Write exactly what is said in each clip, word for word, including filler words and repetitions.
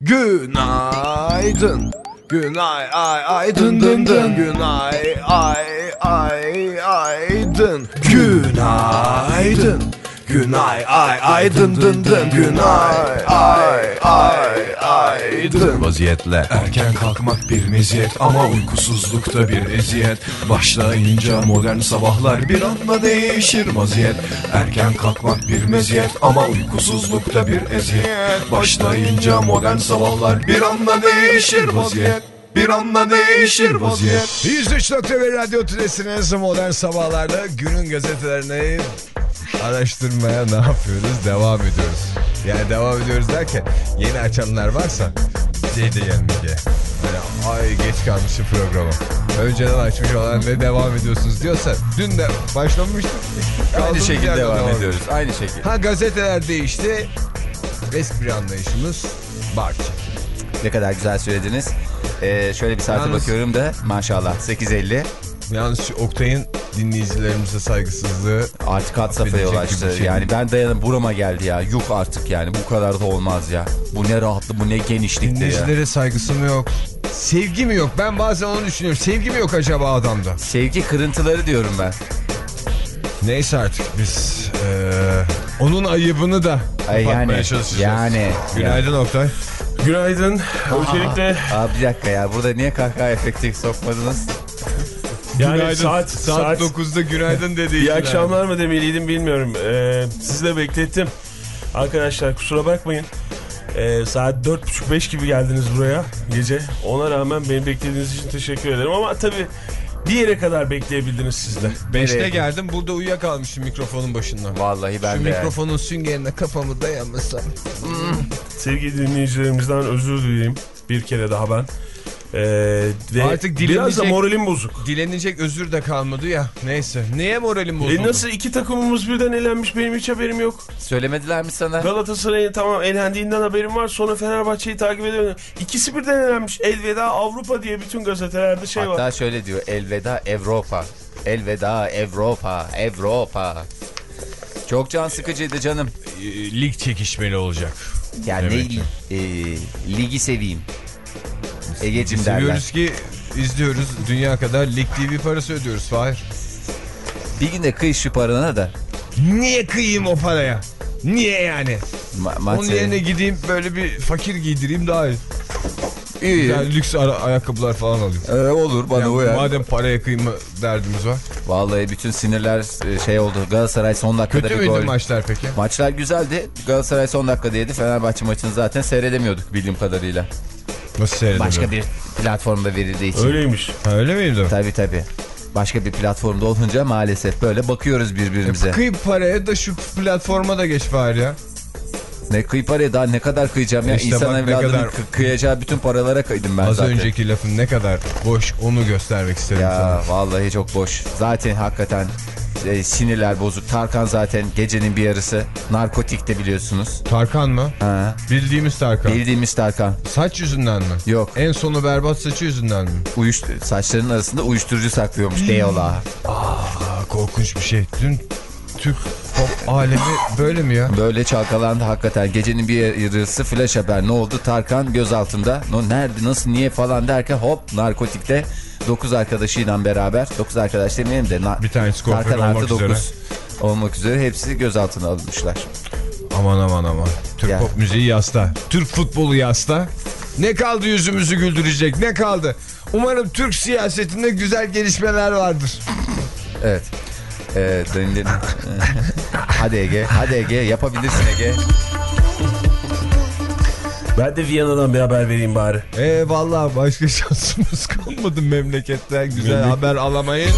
Günaydın. Günay ay ay dın dın dın. Günay ay ay ay dın. Günaydın. Günay ay ay dın dın dın. Günay ay ay ay dın. Vaziyetle erken kalkmak bir meziyet ama uykusuzlukta bir eziyet. Başlayınca modern sabahlar bir anda değişir vaziyet. Erken kalkmak bir meziyet ama uykusuzlukta bir eziyet. Başlayınca modern sabahlar bir anda değişir vaziyet. Bir anda değişir vaziyet. yüz üç nokta bir Radyo Tülesi'niz modern sabahlarda günün gazetelerini araştırmaya ne yapıyoruz? Devam ediyoruz. Yani devam ediyoruz derken yeni açanlar varsa şey de gelmek ya. Yani ay geç kalmışım programa. Önceden açmış olan ne devam ediyorsunuz diyorsa dün de başlamıştık. Aynı şekilde devam, devam ediyoruz. Aynı şekilde. Ha gazeteler değişti. Eski bir anlayışımız barçı. Ne kadar güzel söylediniz. Ee, şöyle bir saate Yalnız... bakıyorum da maşallah sekiz elli. Yalnız Oktay'ın dinleyicilerimize saygısızlığı artık had safhaya ulaştı. Şey yani ben dayanıp burama geldi ya. Yuh artık yani bu kadar da olmaz ya. Bu ne rahatlık, bu ne genişlikte ya. Dinleyicilere saygısı mı yok? Sevgi mi yok? Ben bazen onu düşünüyorum. Sevgi mi yok acaba adamda? Sevgi kırıntıları diyorum ben. Neyse artık biz ee, onun ayıbını da kapatmaya yani, çalışacağız. Yani. Günaydın yani. Oktay. Günaydın. Öncelikle... Abi bir dakika ya, burada niye kahkaha efekti sokmadınız? Yani günaydın. saat, saat, saat dokuzda günaydın dedi. İyi akşamlar mı demeliydim bilmiyorum. Ee, sizi de beklettim. Arkadaşlar kusura bakmayın. Ee, saat dört buçuk beş gibi geldiniz buraya gece. Ona rağmen beni beklediğiniz için teşekkür ederim. Ama tabii bir yere kadar bekleyebildiniz siz de. beşte geldim, burada uyuyakalmışım mikrofonun başında. Vallahi ben Şu de. Şu mikrofonun yani. Süngerine kafamı dayamasam. Hmm. Sevgili dinleyicilerimizden özür dileyeyim. Bir kere daha ben. Ee, ve artık biraz da moralim bozuk. Dilenecek özür de kalmadı ya. Neyse. Neye moralim bozuldu? E nasıl iki takımımız birden elenmiş, benim hiç haberim yok. Söylemediler mi sana? Galatasaray'ın tamam elendiğinden haberim var. Sonra Fenerbahçe'yi takip ediyorum. İkisi birden elenmiş. Elveda Avrupa diye bütün gazetelerde şey hatta var. Hatta şöyle diyor. Elveda Avrupa. Elveda Avrupa. Avrupa. Çok can sıkıcıydı canım. E, lig çekişmeli olacak. Yani ne, e, ligi seveyim. Ege'cim derler. Seviyoruz ki izliyoruz. Dünya kadar Lig T V parası ödüyoruz. Fahir. Bir gün de kıy şu parana da. Niye kıyayım o paraya? Niye yani? Ma Onun yerine gideyim böyle bir fakir giydireyim daha iyi. İyi. Yani lüks ayakkabılar falan alayım. Ee, olur bana yani o ya. Madem paraya kıyma derdimiz var. Vallahi bütün sinirler şey oldu. Galatasaray son dakikada kötü bir gol. Kötü müydü maçlar peki? Maçlar güzeldi. Galatasaray son dakikada yedi. Fenerbahçe maçını zaten seyredemiyorduk bildiğim kadarıyla. Nasıl seyredemiyor? Başka bir platformda verildiği için. Öyleymiş. Ha, öyle miydi? Tabii tabii. Başka bir platformda olunca maalesef böyle bakıyoruz birbirimize. E, kıy paraya da şu platforma da geç bari ya. Ne kıy paraya daha ne kadar kıyacağım ya. İşte İnsan evladının kadar... kıyacağı bütün paralara kıydım ben az zaten. Az önceki lafın ne kadar boş onu göstermek istedim ya sana. Ya vallahi çok boş. Zaten hakikaten e, sinirler bozuk. Tarkan zaten gecenin bir yarısı narkotikte biliyorsunuz. Tarkan mı? Ha. Bildiğimiz Tarkan. Bildiğimiz Tarkan. Saç yüzünden mi? Yok. En sonu berbat saçı yüzünden mi? Uyuş saçlarının arasında uyuşturucu saklıyormuş diyorlar. Aa, korkunç bir şey. Dün Türk pop alemi böyle mi ya? Böyle çalkalandı hakikaten. Gecenin bir yarısı flash haber. Ne oldu? Tarkan gözaltında. No, nerede, nasıl, niye falan derken hop narkotikte dokuz arkadaşıyla beraber. dokuz arkadaş demeyelim de. Bir tanesi kuaför olmak üzere. olmak üzere hepsi gözaltına alınmışlar. Aman aman aman. Türk ya. Pop müziği yasta. Türk futbolu yasta. Ne kaldı yüzümüzü güldürecek? Ne kaldı? Umarım Türk siyasetinde güzel gelişmeler vardır. Evet. Ee, hadi Ege, hadi Ege, yapabilirsin Ege. Ben de Viyana'dan bir haber vereyim bari. Ee vallahi başka şansımız kalmadı memleketten güzel Memleket. haber alamayın.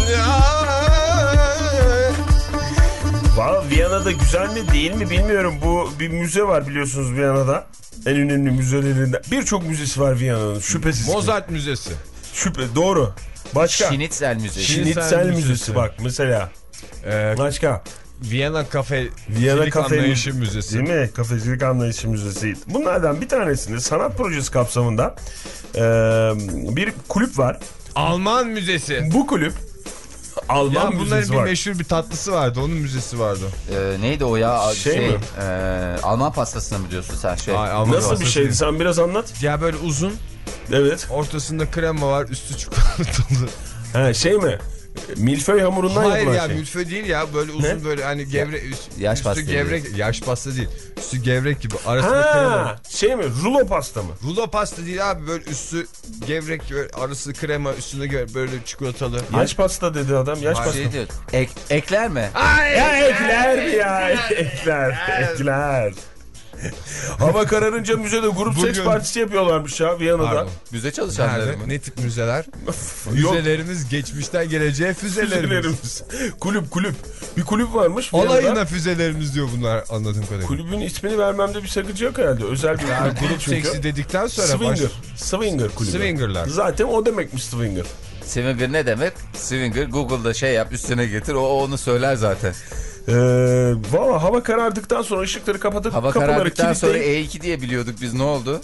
Valla Viyana'da güzel mi değil mi bilmiyorum. Bu bir müze var biliyorsunuz Viyana'da. En önemli müzelerinden. Birçok müzesi var Viyana'nın şüphesiz. Mozart ki. Müzesi. Şüphe doğru. Başka. Schnitzel Müzesi. Schnitzel, Schnitzel Müzesi. Müzesi bak mesela. Ee, Başka. Viyana Kafe Viyana Kafe Anlayışı Müzesi. Değil mi? Kafecilik Anlayışı Müzesi. Bunlardan bir tanesinde sanat projesi kapsamında e, bir kulüp var. Alman Müzesi. Bu kulüp Alman Ya müzesi bunların bir var. meşhur bir tatlısı vardı. Onun müzesi vardı. Ee, neydi o ya? Şey Şey, mi? e, Alman pastasını mı diyorsun sen? Şey. Ay, Alman Nasıl bir pastası şeydi? değil. Sen biraz anlat. Ya böyle uzun, Evet. ortasında krema var, üstü çikolatalı. Ha, şey mi? Milföy hamurundan Hayır yapılan ya, şey. milföy değil ya, böyle uzun, Ne? böyle hani gevrek, üst, yaş üstü pasta gevrek, yaş pasta değil. Üstü gevrek gibi, arasında krema. Ha, şey mi? Rulo pasta mı? Rulo pasta değil abi, böyle üstü gevrek, böyle arası krema, üstüne gö- böyle çikolatalı. Yaş pasta dedi adam. Yaş pasta. Şey diyor. Ek, ekler mi? Ya ekler mi ya? Ekler. Ekler. Hava kararınca müzede grup Bugün- seks partisi yapıyorlarmış ya Viyana'da. Pardon. Müze çalışanları Nerede? mı? Ne tip müzeler? Yok. Füzelerimiz geçmişten geleceğe füzelerimiz. Füzelerimiz. Kulüp kulüp. Bir kulüp varmış Viyana'da. Alayına füzelerimiz diyor bunlar, anladığım kadarıyla. Kulübün ismini vermemde bir sakınca yok herhalde. Özel bir Yani kulüp değil grup çünkü. seksi dedikten sonra Swinger. baş... Swinger kulübü. Swinger'lar. Zaten o demekmiş swinger. Swinger ne demek? Swinger Google'da şey yap, üstüne getir, o onu söyler zaten. Ee, Valla hava karardıktan sonra ışıkları kapatıp Hava kapıları karardıktan sonra kilitleyip... E iki diye biliyorduk biz, ne oldu?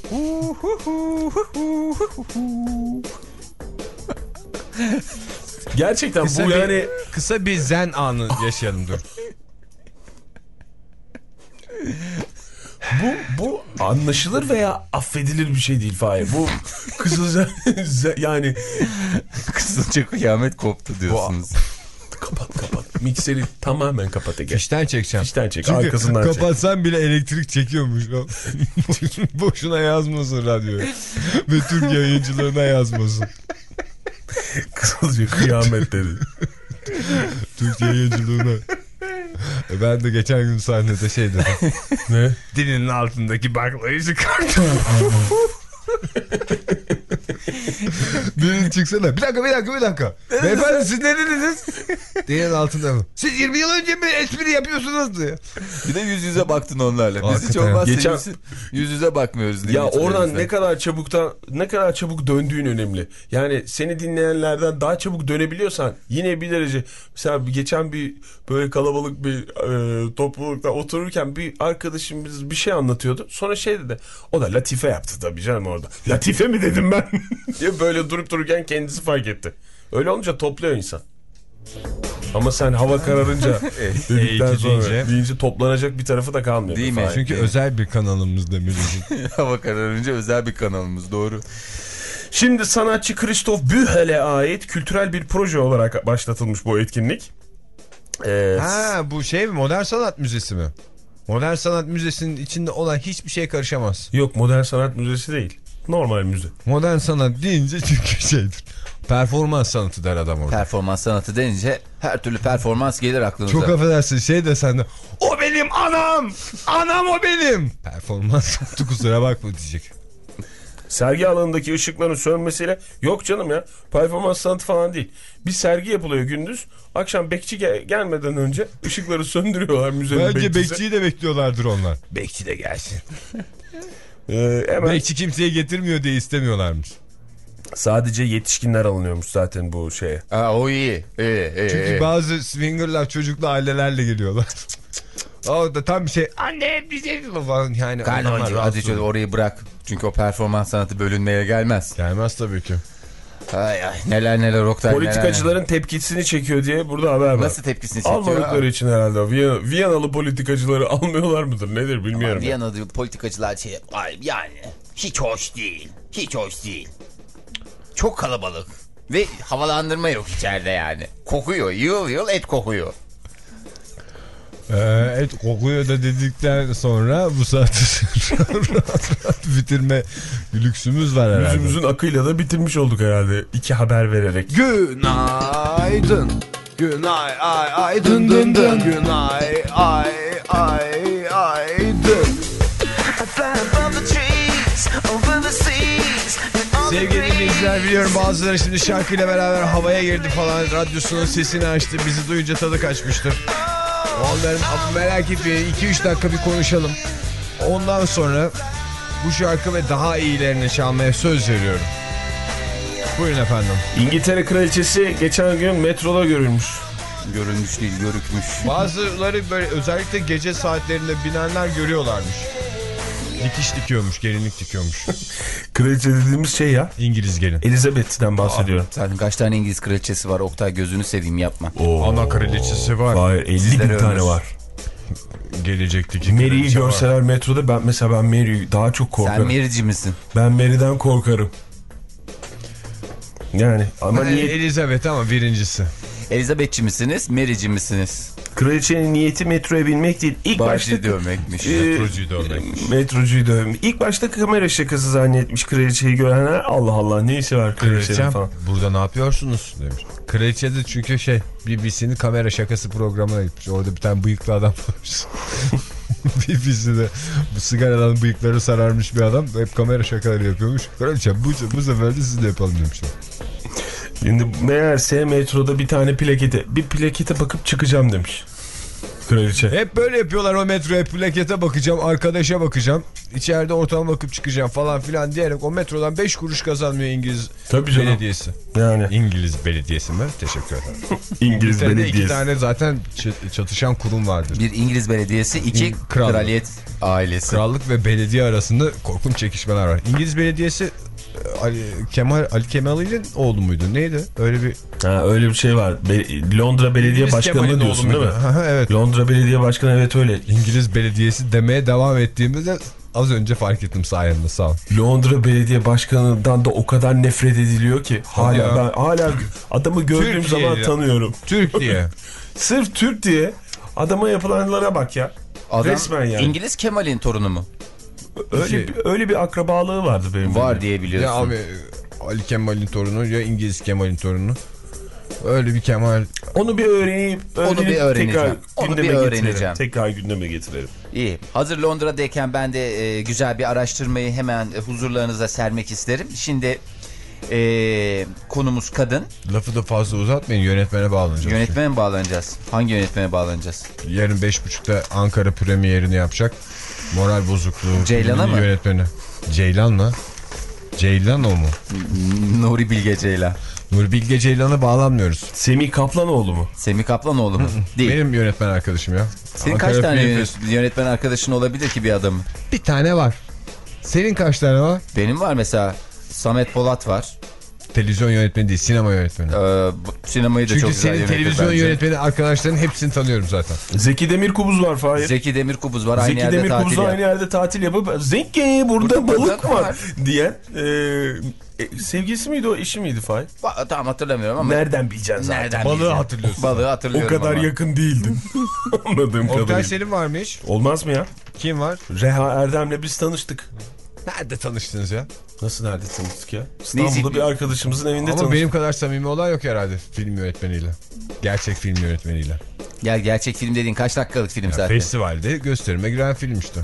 Gerçekten Kısa bu bir, yani... kısa bir zen anı yaşayalım dur. Bu, bu anlaşılır veya affedilir bir şey değil Fahir. Bu kızılca yani... Kızılca kıyamet koptu diyorsunuz. Kapat kapat. Mikseri tamamen kapat Ege. Fişten çekeceğim. Fişten çek. Çünkü Arkasından çek. kapatsan bile elektrik çekiyormuş. Boşuna yazmasın radyoya. Ve Türk yayıncılarına yazmasın. Kızılca kıyamet dedi. Türk yayıncılığına. E ben de geçen gün sahnede şey dedim. Ne? Dilinin altındaki baklayı çıkarttım. Birinin çıksana. Bir dakika bir dakika bir dakika. Beyefendi siz ne dediniz? Dilinin altında mı? Siz yirmi yıl önce mi espri yapıyorsunuz diye. Bir de yüz yüze baktın onlarla. Biz hiç Hakikaten. olmazsa Geçen- yüz, yüz yüze bakmıyoruz. Ya dinleyicilerimizle. oradan ne kadar çabuktan ne kadar çabuk döndüğün önemli. Yani seni dinleyenlerden daha çabuk dönebiliyorsan yine bir derece. Mesela geçen bir böyle kalabalık bir e, toplulukta otururken bir arkadaşımız bir şey anlatıyordu. Sonra şey dedi. O da latife yaptı tabii canım orada. Latife mi dedim ben? diye böyle durup dururken kendisi fark etti. Öyle olunca topluyor insan. Ama sen hava kararınca dedikten E iki sonra deyince- deyince toplanacak bir tarafı da kalmıyor. Değil mi? Fahir. Çünkü Evet. özel bir kanalımız demeliyiz. Hava kararınca özel bir kanalımız, doğru. Şimdi sanatçı Christoph Bühel'e ait kültürel bir proje olarak başlatılmış bu etkinlik. Ee, Ha, bu şey mi? Modern Sanat Müzesi mi? Modern Sanat Müzesi'nin içinde olan hiçbir şey karışamaz. Yok, Modern Sanat Müzesi değil. Normal müze. Modern sanat deyince çünkü şeydir. Performans sanatı der adam orada. Performans sanatı denince her türlü performans gelir aklınıza. Çok affedersin, şey desen de o benim anam, anam o benim. Performans sanatı, kusura bakma diyecek. Sergi alanındaki ışıkların sönmesiyle, yok canım ya, performans sanatı falan değil. Bir sergi yapılıyor gündüz. Akşam bekçi gel- gelmeden önce ışıkları söndürüyorlar müzenin Bence bekçisi. bekçiyi de bekliyorlardır onlar. Bekçi de gelsin. Ee, hemen Bekçi kimseyi getirmiyor diye istemiyorlarmış. sadece yetişkinler alınıyormuş zaten bu şeye. Aa, o iyi. iyi, iyi Çünkü iyi. bazı swingerlar çocuklu ailelerle geliyorlar. O da tam bir şey. Anne bize falan yani. Kardeşim, onlar hadi, rahatsız hadi şöyle oluyor. orayı bırak. Çünkü o performans sanatı bölünmeye gelmez. Gelmez tabii ki. Ay ay, neler neler Oktay, Politikacıların tepkisini çekiyor diye burada haber var. nasıl tepkisini çekiyor? Almadıkları için herhalde. Viyana, Viyanalı politikacıları almıyorlar mıdır? Nedir bilmiyorum. ya. Viyana'da politikacılar şey, ay yani hiç hoş değil. Hiç hoş değil. Çok kalabalık. Ve havalandırma yok içeride yani. Kokuyor. Yıl yıl et kokuyor. Ee, et kokuyor da dedikten sonra bu saati rahat rahat bitirme lüksümüz var herhalde. Yüzümüzün akıyla da bitirmiş olduk herhalde. İki haber vererek. Günaydın. Günay ay ay dın dın dın. Günay ay ay ay dın. Sevgili dinleyiciler, biliyorum bazıları şimdi şarkıyla beraber havaya girdi falan, radyosunun sesini açtı, bizi duyunca tadı kaçmıştır. Onların merak etmeyin, iki üç dakika bir konuşalım. Ondan sonra bu şarkı ve daha iyilerini çalmaya söz veriyorum. Buyurun efendim. İngiltere kraliçesi geçen gün metroda görülmüş. Görülmüş değil, görükmüş. Bazıları böyle özellikle gece saatlerinde binenler görüyorlarmış. Dikiş dikiyormuş, gelinlik dikiyormuş. Kraliçe dediğimiz şey ya. İngiliz gelin. Elizabeth'ten bahsediyorum. Zaten kaç tane İngiliz kraliçesi var Oktay, gözünü seveyim yapma. Oo. Ana kraliçesi var. Hayır, elli Sizlere bin tane ömür. var. Gelecekteki Mary'i kraliçe var. görseler metroda, ben mesela ben Mary'i daha çok korkarım. Sen Mary'ci misin? Ben Mary'den korkarım. Yani ama Ben niye Elizabeth ama birincisi. Elizabeth'ci misiniz, Mary'ci misiniz? kraliçenin niyeti metroya binmek değil. İlk başta Başlı dövmekmiş. e, Metrocuyu dövmekmiş. Metrocuyu dövmek. İlk başta kamera şakası zannetmiş kraliçeyi görenler. Allah Allah, ne işi var kraliçenin Kraliçem falan. burada ne yapıyorsunuz demiş. Kraliçe de çünkü şey B B C'nin kamera şakası programına gitmiş. Orada bir tane bıyıklı adam varmış. B B C'de bu sigaradan bıyıkları sararmış bir adam hep kamera şakaları yapıyormuş. Kraliçem bu, bu sefer de siz de yapalım demişler. Şimdi meğerse metroda bir tane plakete, bir plakete bakıp çıkacağım demiş kraliçe. Hep böyle yapıyorlar o metroya, plakete bakacağım, arkadaşa bakacağım, içeride ortama bakıp çıkacağım falan filan diyerek o metrodan beş kuruş kazanmıyor İngiliz Tabii canım. belediyesi. Yani İngiliz belediyesi mi? Teşekkür ederim. İngiliz İngiltere'de belediyesi. iki tane zaten çatışan kurum vardır. Bir İngiliz belediyesi, iki Krallık. kraliyet ailesi. Krallık ve belediye arasında korkunç çekişmeler var. İngiliz belediyesi Ali Kemal Ali Kemal'in oğlu muydu? Neydi? Öyle bir Ha, öyle bir şey var. Be Londra Belediye İngiliz Başkanı Kemal'in diyorsun oğlu değil mi? muydu? Evet. Londra Belediye Başkanı, evet öyle. İngiliz belediyesi demeye devam ettiğimde az önce fark ettim sayende, sağ ol. Londra Belediye Başkanı'ndan da o kadar nefret ediliyor ki hala ya. ben hala adamı gördüğüm Türkiye zaman ya. tanıyorum. Türk diye. Sırf Türk diye adama yapılanlara bak ya. Adam Resmen yani. İngiliz Kemal'in torunu mu? Öyle Şey- bir, öyle bir akrabalığı vardı benim. Var benim. diye Ya biliyorsun. abi Ali Kemal'in torunu ya İngiliz Kemal'in torunu. Öyle bir Kemal. Onu bir öğreneyim. Onu bir öğreneceğim. Onu gündeme bir getirelim. öğreneceğim. Tekrar gündeme getirelim. İyi. Hazır Londra'dayken ben de e, güzel bir araştırmayı hemen e, huzurlarınıza sermek isterim. Şimdi e, konumuz kadın. Lafı da fazla uzatmayın, yönetmene bağlanacağız. Yönetmene mi bağlanacağız? Hangi yönetmene bağlanacağız? Yarın beş buçukta Ankara premierini yapacak. Moral bozukluğu. Ceylan'a filminin mı? Yönetmeni. Ceylan mı? Ceylan o mu? Nuri Bilge Ceylan. Nuri Bilge Ceylan'a bağlanmıyoruz. Semih Kaplanoğlu mu? Semih Kaplanoğlu mu? Değil. Benim yönetmen arkadaşım ya. Senin Ankara kaç tane Film yönet- Fest- yönetmen arkadaşın olabilir ki bir adamın? Bir tane var. Senin kaç tane var? Benim var mesela Samet Polat var. Televizyon yönetmeni değil, sinema yönetmeni. Ee, bu, sinemayı da Çünkü çok güzel senin yönetir televizyon bence. yönetmeni arkadaşların hepsini tanıyorum zaten. Zeki Demirkubuz var Fahir. Zeki Demirkubuz var. Aynı Zeki yerde tatil Demirkubuz'la aynı yap. yerde tatil yapıp Zeki burada, Burada balık balık var, var diyen e, e, sevgilisi miydi o, eşi miydi Fahir? Ba- Tam hatırlamıyorum ama. Nereden bileceksin zaten? Nereden Balığı bileceğim? hatırlıyorsun. Balığı O hatırlıyorum kadar ama. yakın değildin. Anladığım Oktay kadarıyla. senin var mı hiç? Olmaz mı ya? Kim var? Reha Erdem'le biz tanıştık. Nerede tanıştınız ya? Nasıl, nerede tanıştık ya? İstanbul'da Neyse. bir arkadaşımızın evinde Ama tanıştık. benim kadar samimi olan yok herhalde film yönetmeniyle. Gerçek film yönetmeniyle. Gel gerçek film dediğin kaç dakikalık film Ya zaten. festivalde gösterime giren film işte.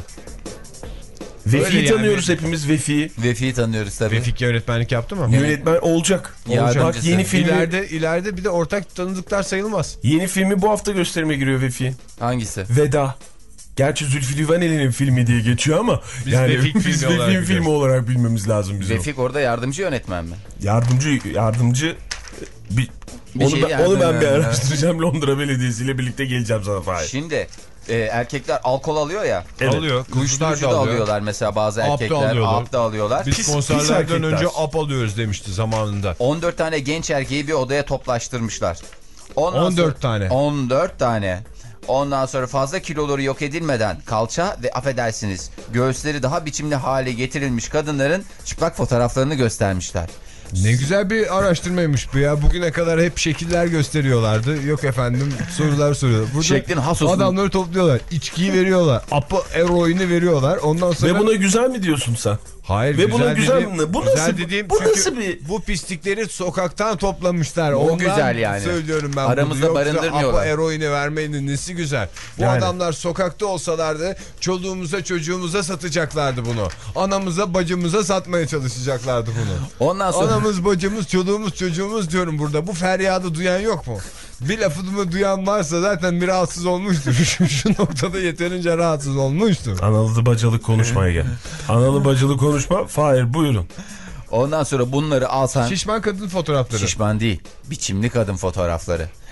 Vefi'yi Öyle tanıyoruz yani. hepimiz, Vefi'yi. Vefi'yi tanıyoruz tabii. Vefik yönetmenlik yaptı mı? Yönetmen olacak. Yardımcısı. Bak yeni filmi, İleride, ileride bir de ortak tanıdıklar sayılmaz. yeni filmi bu hafta gösterime giriyor Vefi. Hangisi? Veda. Gerçi Zülfü Livaneli'nin filmi diye geçiyor ama Biz yani Vefik biz filmi olarak Vefik filmi biliyoruz. olarak bilmemiz lazım bizim. Vefik orada yardımcı yönetmen mi? Yardımcı yardımcı bir, Bir onu, şey ben, yardım- onu ben bir araştıracağım. Londra Belediyesi ile birlikte geleceğim sana Fahir. Şimdi e, erkekler alkol alıyor ya. Evet. Alıyor. Kızlar Uyuşturucu da da alıyor. alıyorlar mesela bazı Ap da erkekler. alıyorlar. Ap da alıyorlar. Biz Pis- pis konserlerden erkekler. önce ap alıyoruz demişti zamanında. on dört tane genç erkeği bir odaya toplaştırmışlar. Ondan on dört sonra- tane. on dört tane. Ondan sonra fazla kiloları yok edilmeden kalça ve affedersiniz göğüsleri daha biçimli hale getirilmiş kadınların çıplak fotoğraflarını göstermişler. Ne güzel bir araştırmaymış bu ya. Bugüne kadar hep şekiller gösteriyorlardı. Yok efendim sorular soruyorlar. Burada Şeklin has olsun. adamları topluyorlar. İçkiyi veriyorlar. Apı eroini veriyorlar. Ondan sonra... Ve buna güzel mi diyorsun sen? Hayır, Ve buna güzel dediğim- mi? Bu güzel nasıl- dediğim bu çünkü nasıl bir- bu pislikleri sokaktan toplamışlar. O Ondan güzel yani. söylüyorum ben Aramızda bunu. Yoksa barındırmıyorlar. apa eroini vermenin nesi güzel. Bu Yani. adamlar sokakta olsalardı çoluğumuza çocuğumuza satacaklardı bunu. Anamıza bacımıza satmaya çalışacaklardı bunu. Ondan sonra Anamız bacımız çoluğumuz çocuğumuz diyorum burada. Bu feryadı duyan yok mu? Bir lafımı duyan varsa zaten bir rahatsız olmuştur. Şu, şu noktada yeterince rahatsız olmuştur. Analı bacalı konuşmaya gel. Analı bacalı konuşma. Fahir buyurun. ondan sonra bunları alsan Şişman kadın fotoğrafları. şişman değil, biçimli kadın fotoğrafları.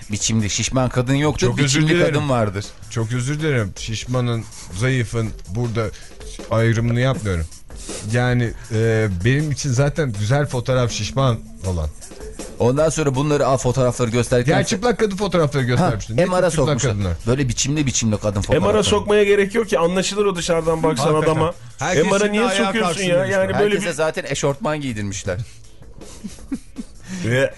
Biçimli şişman kadın yoktur. Çok özür biçimli dilerim. kadın vardır. Çok özür dilerim. Şişmanın, zayıfın burada ayrımını yapmıyorum. Yani e, benim için zaten güzel fotoğraf şişman olan. Ondan sonra bunları al fotoğrafları gösterirken. Diğer çıplak kadın fotoğrafları göstermiştin. M R'a çıplak sokmuşlar. kadınlar? Böyle biçimli biçimli kadın fotoğrafları. M R'a sokmaya gerek yok ki, anlaşılır o dışarıdan baksan Hakikaten. adama. Herkesin M R'a de niye ayağa sokuyorsun kalksın ya? demişler. Yani böyle Herkese bir... zaten eşortman giydirmişler. Ve-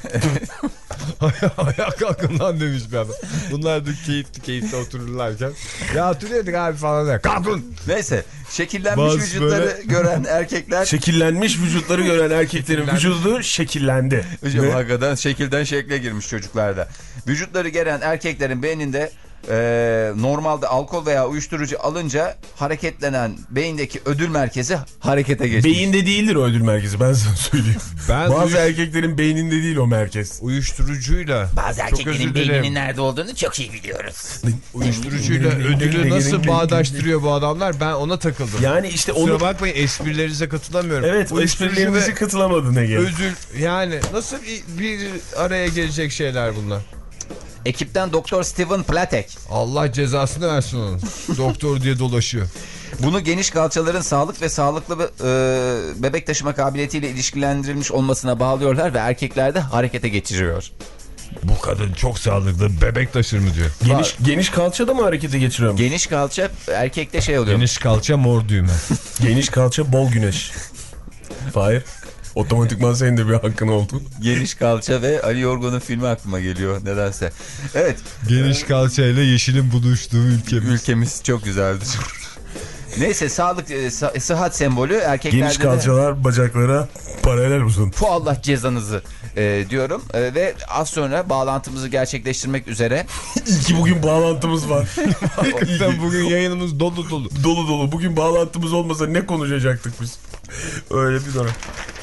Ayağa kalkın lan demiş bir adam. Bunlar da keyifli keyifli otururlarken. Ya oturuyorduk abi falan der. Kalkın. Neyse, şekillenmiş Bazı vücutları böyle- gören erkekler. Şekillenmiş vücutları gören erkeklerin vücudu şekillendi. Hocam Ve- hakikaten şekilden şekle girmiş çocuklarda. Vücutları gelen erkeklerin beyninde e, normalde alkol veya uyuşturucu alınca hareketlenen beyindeki ödül merkezi harekete geçmiş. Beyinde değildir o ödül merkezi, ben sana söyleyeyim. Ben Bazı uyuş- erkeklerin beyninde değil o merkez. Uyuşturucuyla. Bazı Çok özür erkeklerin dilerim. beyninin nerede olduğunu çok iyi biliyoruz. Uyuşturucuyla ödülü nasıl bağdaştırıyor bu adamlar, ben ona takıldım. Yani işte onu... Kusura bakmayın, esprilerinize katılamıyorum. Evet, o Uyuşturucu esprilerinizi ve katılamadın Ege. ödül, yani nasıl bir, bir araya gelecek şeyler bunlar. Ekipten Doktor Steven Platek Allah cezasını versin onun. Doktor diye dolaşıyor. bunu geniş kalçaların sağlık ve sağlıklı e, bebek taşıma kabiliyetiyle ilişkilendirilmiş olmasına bağlıyorlar ve erkeklerde harekete geçiriyor. Bu kadın çok sağlıklı, bebek taşır mı diyor. Geniş, geniş kalça da mı harekete geçiriyorum? Geniş kalça erkekte şey oluyor. Geniş kalça, mor düğme. Geniş kalça, bol güneş. Hayır. Otomatikman senin de bir hakkın oldu. Geniş kalça ve Ali Yorgun'un filmi aklıma geliyor nedense. Evet. Geniş kalçayla yeşilin buluştuğu ülkemiz. Ülkemiz çok güzeldir. Neyse, sağlık, e, sı- sıhhat sembolü erkeklerde Geniş de... kalçalar bacaklara paralel uzun. Bu Allah cezanızı e, diyorum. E, ve az sonra bağlantımızı gerçekleştirmek üzere. İyi ki bugün bağlantımız var. Hakikaten bugün yayınımız dolu dolu. Dolu dolu. Bugün bağlantımız olmasa ne konuşacaktık biz? Öyle bir dönem.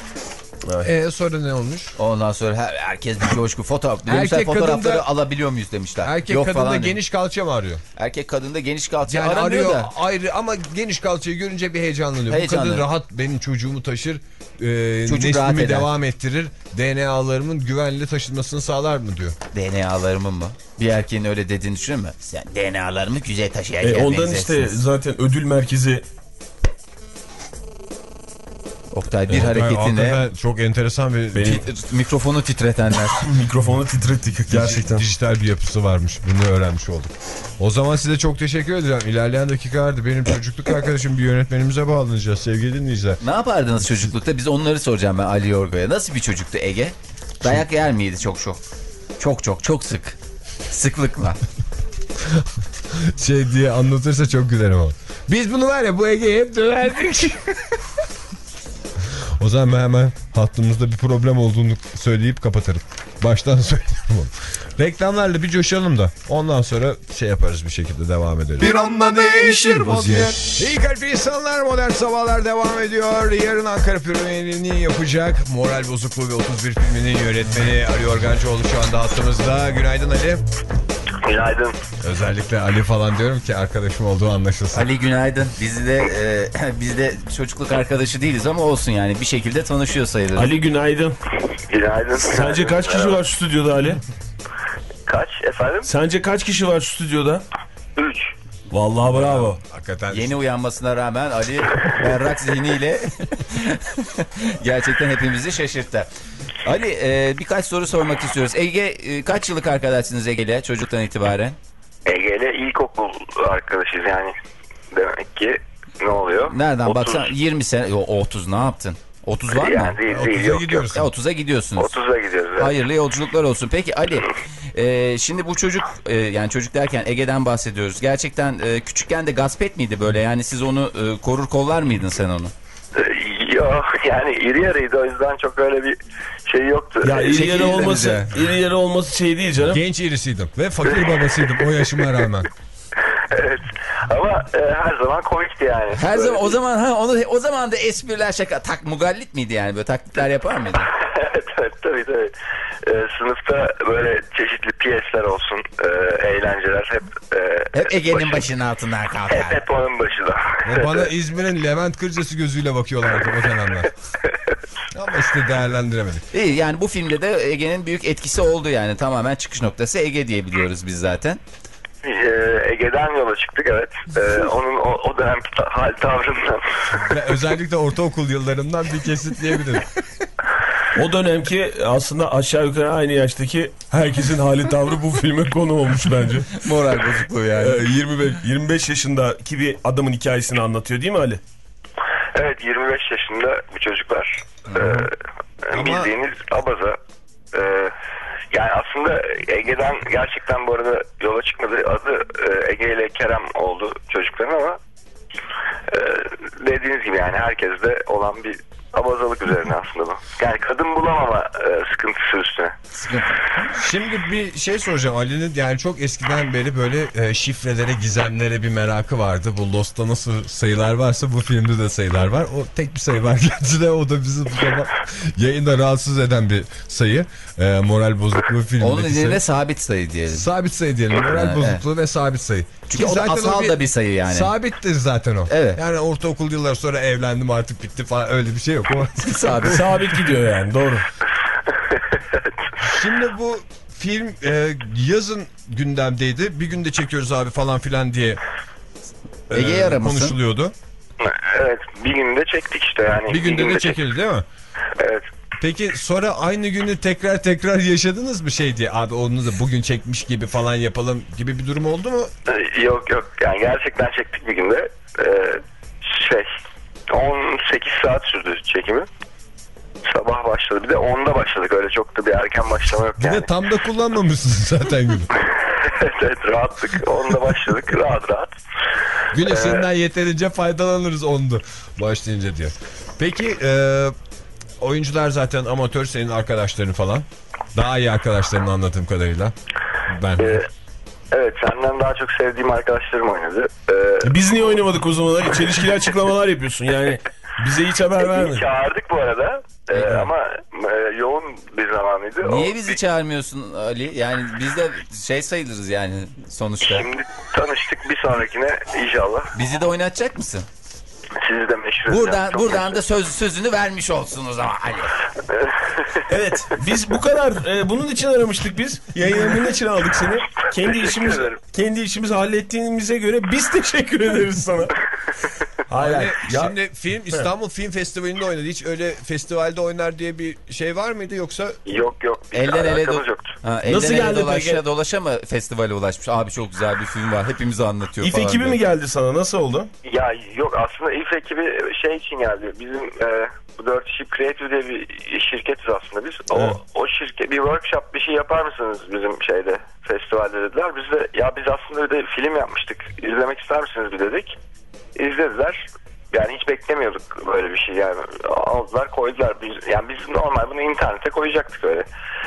Eee sonra ne olmuş? Ondan sonra her, herkes bir coşku fotoğraf. Erkek Erkek fotoğrafları kadında- alabiliyor muyuz demişler. Erkek Yok kadında falan geniş kalça mı arıyor? Erkek kadında geniş kalça Yani aranıyor arıyor da. ayrı ama geniş kalçayı görünce bir heyecanlanıyor. Bu Heyecanlanıyor. kadın rahat benim çocuğumu taşır, e, Çocuk rahat neslimi eder. devam ettirir, D N A'larımın güvenli taşınmasını sağlar mı diyor. D N A'larımın mı? Bir erkeğin öyle dediğini düşünür mü? Sen D N A'larımı güzel E, taşıyacağım. ondan işte zaten ödül merkezi. Oktay bir Evet, hareketinde hakikaten çok enteresan bir Benim- tit- mikrofonu titretenler. Mikrofonu titrettik gerçekten. dijital bir yapısı varmış. Bunu öğrenmiş olduk. O zaman size çok teşekkür ederim. İlerleyen dakikalarda benim çocukluk arkadaşım bir yönetmenimize bağlanacağız sevgili dinleyiciler. Ne yapardınız çocuklukta? Biz onları soracağım ben Ali Yorgo'ya. Nasıl bir çocuktu Ege? Dayak yer miydi çok çok? Çok çok çok sık. Sıklıkla. Şey diye anlatırsa çok gülerim ama. Biz bunu var ya bu Ege'ye hep döverdik. O zaman ben hemen hattımızda bir problem olduğunu söyleyip kapatırım. Baştan söylüyorum onu. Reklamlarla bir coşalım da ondan sonra şey yaparız, bir şekilde devam edelim. Bir anda değişir vaziyet. İyi kalpli insanlar, modern sabahlar devam ediyor. Yarın Ankara premierini yapacak Moral Bozukluğu ve otuz bir filminin yönetmeni Ali Organcıoğlu şu anda hattımızda. Günaydın Ali. Günaydın. Özellikle Ali falan diyorum ki arkadaşım olduğu anlaşılsın. Ali günaydın. Biz de e, biz de çocukluk arkadaşı değiliz ama olsun yani bir şekilde tanışıyor sayılır. Ali günaydın. Günaydın. Sence kaç kişi var şu stüdyoda Ali? Kaç efendim? Sence kaç kişi var şu stüdyoda? Üç. Vallahi bravo. Hakikaten. Yeni uyanmasına rağmen Ali berrak zihniyle gerçekten hepimizi şaşırttı. Ali e, birkaç soru sormak istiyoruz. Ege e, kaç yıllık arkadaşsınız Ege'yle çocuktan itibaren? Ege'yle ilkokul arkadaşıyız yani. Demek ki ne oluyor? Nereden otuz. baksan yirmi sene. Yo, otuz ne yaptın? otuz var mı? Yani değil, değil, otuza yok, gidiyoruz. Ya otuza gidiyorsunuz. otuza gidiyoruz. Evet. Hayırlı yolculuklar olsun. Peki Ali, e, şimdi bu çocuk, e, yani çocuk derken Ege'den bahsediyoruz. Gerçekten e, küçükken de gasp miydi böyle? Yani siz onu e, korur kollar mıydın sen onu? Yok yani iri yarıydı, o yüzden çok öyle bir şey yoktu. Ya iri yarı Çekildi olması, bize. iri yarı olması şey değil canım. Genç irisiydim ve fakir babasıydım o yaşıma rağmen. Evet. Ama e, her zaman komikti yani. Her Böyle zaman o bir- zaman ha onu o zaman da espriler şaka tak mugallit miydi yani böyle taklitler yapar mıydı? Evet, evet, tabii tabii. Ee, sınıfta böyle çeşitli piyesler olsun, e, eğlenceler hep... E, Hep Ege'nin başı- başının altından Hep, kalkar. hep onun başında. Ve bana İzmir'in Levent Kırcası gözüyle bakıyorlardı o dönemler. Ama işte işte değerlendiremedik. İyi, yani bu filmde de Ege'nin büyük etkisi oldu yani. Tamamen çıkış noktası Ege diye biliyoruz biz zaten. Ee, Ege'den yola çıktık, evet. Ee, onun o, o dönemki ta- hal tavrından. Ve özellikle ortaokul yıllarından bir kesit diyebilirim. O dönemki aslında aşağı yukarı aynı yaştaki herkesin hali tavrı bu filme konu olmuş bence. Moral bozukluğu yani. Ee, yirmi beş, yirmi beş yaşındaki bir adamın hikayesini anlatıyor değil mi Ali? Evet, yirmi beş yaşında bu çocuklar. Ee, Ama... bildiğiniz abaza. Ee, yani aslında Ege'den gerçekten bu arada yola çıkmadı. Adı e, Ege ile Kerem oldu çocukların ama e, dediğiniz gibi yani herkeste olan bir abazalık üzerine aslında bu. Yani kadın bulamama e, sıkıntısı üstüne. Şimdi bir şey soracağım. Ali'nin yani çok eskiden beri böyle e, şifrelere, gizemlere bir merakı vardı. Bu Lost'ta nasıl sayılar varsa bu filmde de sayılar var. O tek bir sayı var. Gerçi de o da bizi bu zaman yayında rahatsız eden bir sayı. E, moral bozukluğu filmindeki Onun sayı. yerine sabit sayı diyelim. Sabit sayı diyelim. Moral Evet, bozukluğu evet. ve sabit sayı. Çünkü o da asal da bir sayı yani. Sabittir zaten o. Evet. Yani ortaokul yıllar sonra evlendim artık bitti falan öyle bir şey yok. O Sabit. Sabit gidiyor yani, doğru. Şimdi bu film e, yazın gündemdeydi. Bir günde çekiyoruz abi falan filan diye e, Ege'yi aramışsın. konuşuluyordu. Evet, bir günde çektik işte yani. Bir günde de çektik. çekildi değil mi? Evet. Peki sonra aynı günü tekrar tekrar yaşadınız mı şey diye? Abi onu da bugün çekmiş gibi falan yapalım gibi bir durum oldu mu? Ee, Yok yok, yani gerçekten çektik bir günde. Ee, şey on sekiz saat sürdü çekimi. Sabah başladı. Bir de onda başladık, öyle çok da bir erken başlama yok Bir yani. de tam da kullanmamışsınız zaten günü. evet, evet, rahattık. Onda başladık rahat rahat. Gün ışığından yeterince faydalanırız onda başlayınca diye. Peki e, oyuncular zaten amatör, senin arkadaşların falan. Daha iyi arkadaşların anladığım kadarıyla. Ben. Ee, evet, senden daha çok sevdiğim arkadaşlarım oynadı. Ee, Biz niye oynamadık o zaman? Çelişkili açıklamalar yapıyorsun yani. Bize hiç haber vermedin. çağırdık bu arada. Ee, ama e, yoğun bir zamanıydı. Niye O, bizi çağırmıyorsun Ali? Yani biz de şey sayılırız yani sonuçta. Şimdi tanıştık, bir sonrakine inşallah. Bizi de oynatacak mısın? Sizi de meşhur Buradan edeceğim. Çok buradan meşhur. da söz sözünü vermiş olsun o zaman Ali. Evet, biz bu kadar e, bunun için aramıştık biz. Yayınlamanın için aldık seni. Kendi Teşekkür işimiz ederim. kendi işimizi hallettiğimize göre biz teşekkür ederiz sana. Hayır, Yani ya, şimdi film İstanbul Film Festivali'nde oynadı. Hiç öyle festivalde oynar diye bir şey var mıydı yoksa? Yok yok. Bir Elden ele alakamız do- yoktu. ha, elden Nasıl ele geldi dolaşa peki? dolaşa mı festivale ulaşmış? Abi çok güzel bir film var. Hepimizi anlatıyor İF falan. ekibi diye. mi geldi sana? Nasıl oldu? Ya yok, aslında İF ekibi şey için geldi. Bizim e, bu dört kişi Creative diye bir şirketiz aslında biz. O, Evet. o şirket bir workshop bir şey yapar mısınız bizim şeyde festivalde dediler. Biz de ya biz aslında bir de film yapmıştık. İzlemek ister misiniz bir dedik. İzlediler. Yani hiç beklemiyorduk böyle bir şey yani. Aldılar koydular. Biz, yani biz normal bunu internete koyacaktık öyle.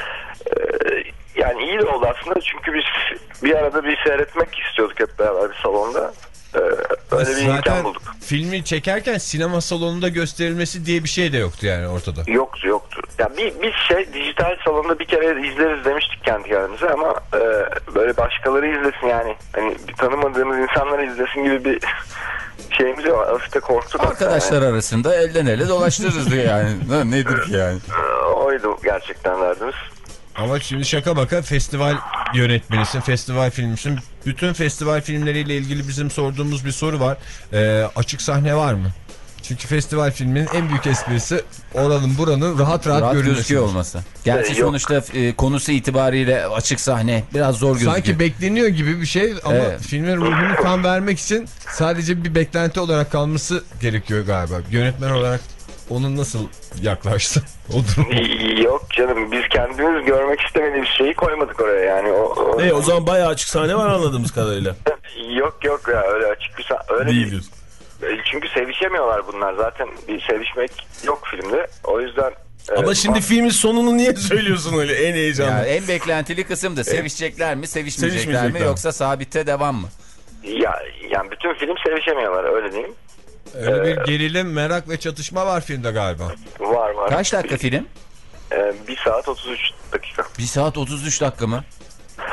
Ee, yani iyi de oldu aslında çünkü biz bir arada bir seyretmek istiyorduk hep beraber bir salonda. Ee, öyle bir imkan Zaten bulduk. filmi çekerken sinema salonunda gösterilmesi diye bir şey de yoktu yani ortada. Yoktu yoktu. Yani bir, biz şey dijital salonda bir kere izleriz demiştik kendi kendimize ama e, böyle başkaları izlesin yani. Hani bir tanımadığımız insanları izlesin gibi bir şeyimiz yok. Hafif de korktuk. Arkadaşlar yani. arasında elden ele dolaştırırız diye yani. Ne- Nedir ki yani? Ee, oydu gerçekten derdimiz. Ama şimdi şaka baka festival yönetmenisin, festival filmcisin. Bütün festival filmleriyle ilgili bizim sorduğumuz bir soru var. Ee, açık sahne var mı? Çünkü festival filminin en büyük esprisi oranın buranın rahat rahat, Rahat görünmesi. gözüküyor olması. Gerçi Ee, yok. sonuçta e, konusu itibariyle açık sahne biraz zor gözüküyor. Sanki bekleniyor gibi bir şey ama Evet. filmin ruhunu kan vermek için sadece bir beklenti olarak kalması gerekiyor galiba. Yönetmen olarak onun nasıl yaklaştı o durum? Yok canım, biz kendimiz görmek istemediğimiz şeyi koymadık oraya yani. O, o... E o zaman bayağı açık sahne var anladığımız kadarıyla. Yok yok ya, öyle açık bir sah- öyle Değil bir- diyorsun. Çünkü sevişemiyorlar bunlar, zaten bir sevişmek yok filmde. O yüzden Ama e, şimdi filmin sonunu niye söylüyorsun öyle en heyecanlı? Yani en beklentili kısım da sevişecekler mi, sevişmeyecekler mi Sevişmeyecekler mi? yoksa sabitte devam mı? ya yani bütün film sevişemiyorlar, öyle diyeyim. Öyle bir gerilim, merak ve çatışma var filmde galiba. Var var. Kaç dakika film? E, bir saat otuz üç dakika. bir saat otuz üç dakika mı?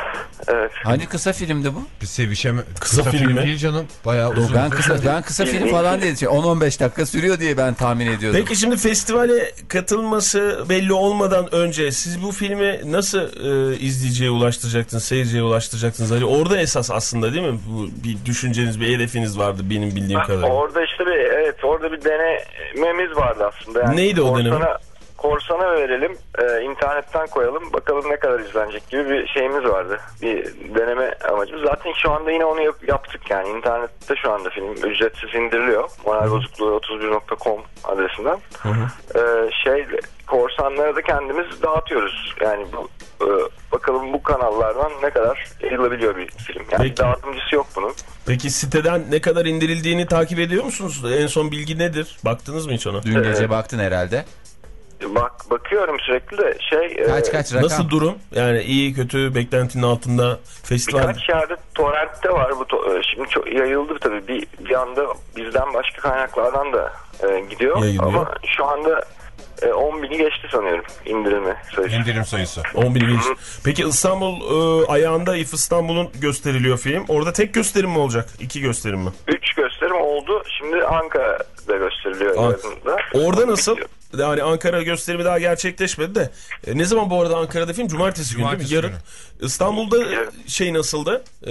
Evet. Hani kısa filmdi bu? Bir sevişeme... Kısa film mi? değil canım. Bayağı uzun. Ben kısa ben kısa film falan diye on on beş dakika sürüyor diye ben tahmin ediyordum. Peki şimdi festivale katılması belli olmadan önce siz bu filmi nasıl e, izleyiciye ulaştıracaktınız, seyirciye ulaştıracaktınız? Hani orada esas aslında değil mi? Bu bir düşünceniz, bir hedefiniz vardı benim bildiğim kadarıyla. Orada işte bir evet orada bir denememiz vardı aslında. Yani Neydi o korsana, deneme? Korsana verelim, e, internetten koyalım, bakalım ne kadar izlenecek gibi bir şeyimiz vardı. Bir deneme amacımız. Zaten şu anda yine onu yap, yaptık yani. İnternette şu anda film ücretsiz indiriliyor. moral bozukluğu otuz bir nokta com adresinden. Hı hı. E, şey, korsanlara da kendimiz dağıtıyoruz. Yani bu e, bakalım bu kanallardan ne kadar yayılabiliyor bir film. Yani Peki. dağıtımcısı yok bunun. Peki siteden ne kadar indirildiğini takip ediyor musunuz? En son bilgi nedir? Baktınız mı hiç ona? Dün gece Evet. baktın herhalde. Bak bakıyorum sürekli de şey Kaç e, kaç rakam? Nasıl durum? Yani iyi kötü beklentinin altında festival. birkaç yerde torrentte var bu to- e, şimdi çok yayıldı tabii bir, bir anda bizden başka kaynaklardan da e, gidiyor Yayılıyor. ama şu anda e, on bini geçti sanıyorum indirimi sayısı. İndirim sayısı. on bin geç. Peki İstanbul e, ayağında If İstanbul'un gösteriliyor film. Orada tek gösterim mi olacak? İki gösterim mi? Üç gösterim oldu, şimdi Ankara'da gösteriliyor. An- yarın da. Orada nasıl? Bitiyor. Yani Ankara gösterimi daha gerçekleşmedi de. E, ne zaman bu arada Ankara'da film? Cumartesi, günü değil mi? Cumartesi Yarın. günü. İstanbul'da Yarın. şey nasıldı? E,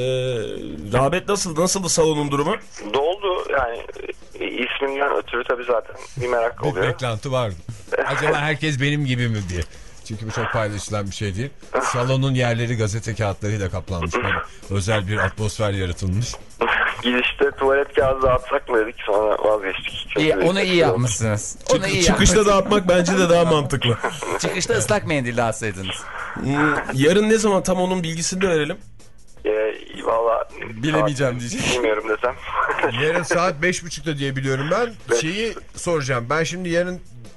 rağbet nasıldı? Nasıldı salonun durumu? Doldu yani e, isminden ötürü tabii zaten bir merak Bir oluyor. beklenti vardı. Acaba herkes benim gibi mi diye. Çünkü bu çok paylaşılan bir şey değil. Salonun yerleri gazete kağıtlarıyla kaplanmış. Böyle özel bir atmosfer yaratılmış. Gidişte tuvalet kağıdı dağıtsak mı dedik, sonra vazgeçtik. Çok İyi, büyük onu bir iyi şey oldu. yapmışsınız. Onu iyi Çıkışta yapmışsınız. dağıtmak bence de daha mantıklı. Çıkışta ıslak mendille atsaydınız. Hmm, yarın ne zaman tam onun bilgisini de verelim. Ee, valla Bilemeyeceğim diyeceğim. bilmiyorum desem. Yarın saat beş buçukta diye biliyorum ben. Şeyi soracağım. Ben şimdi yarın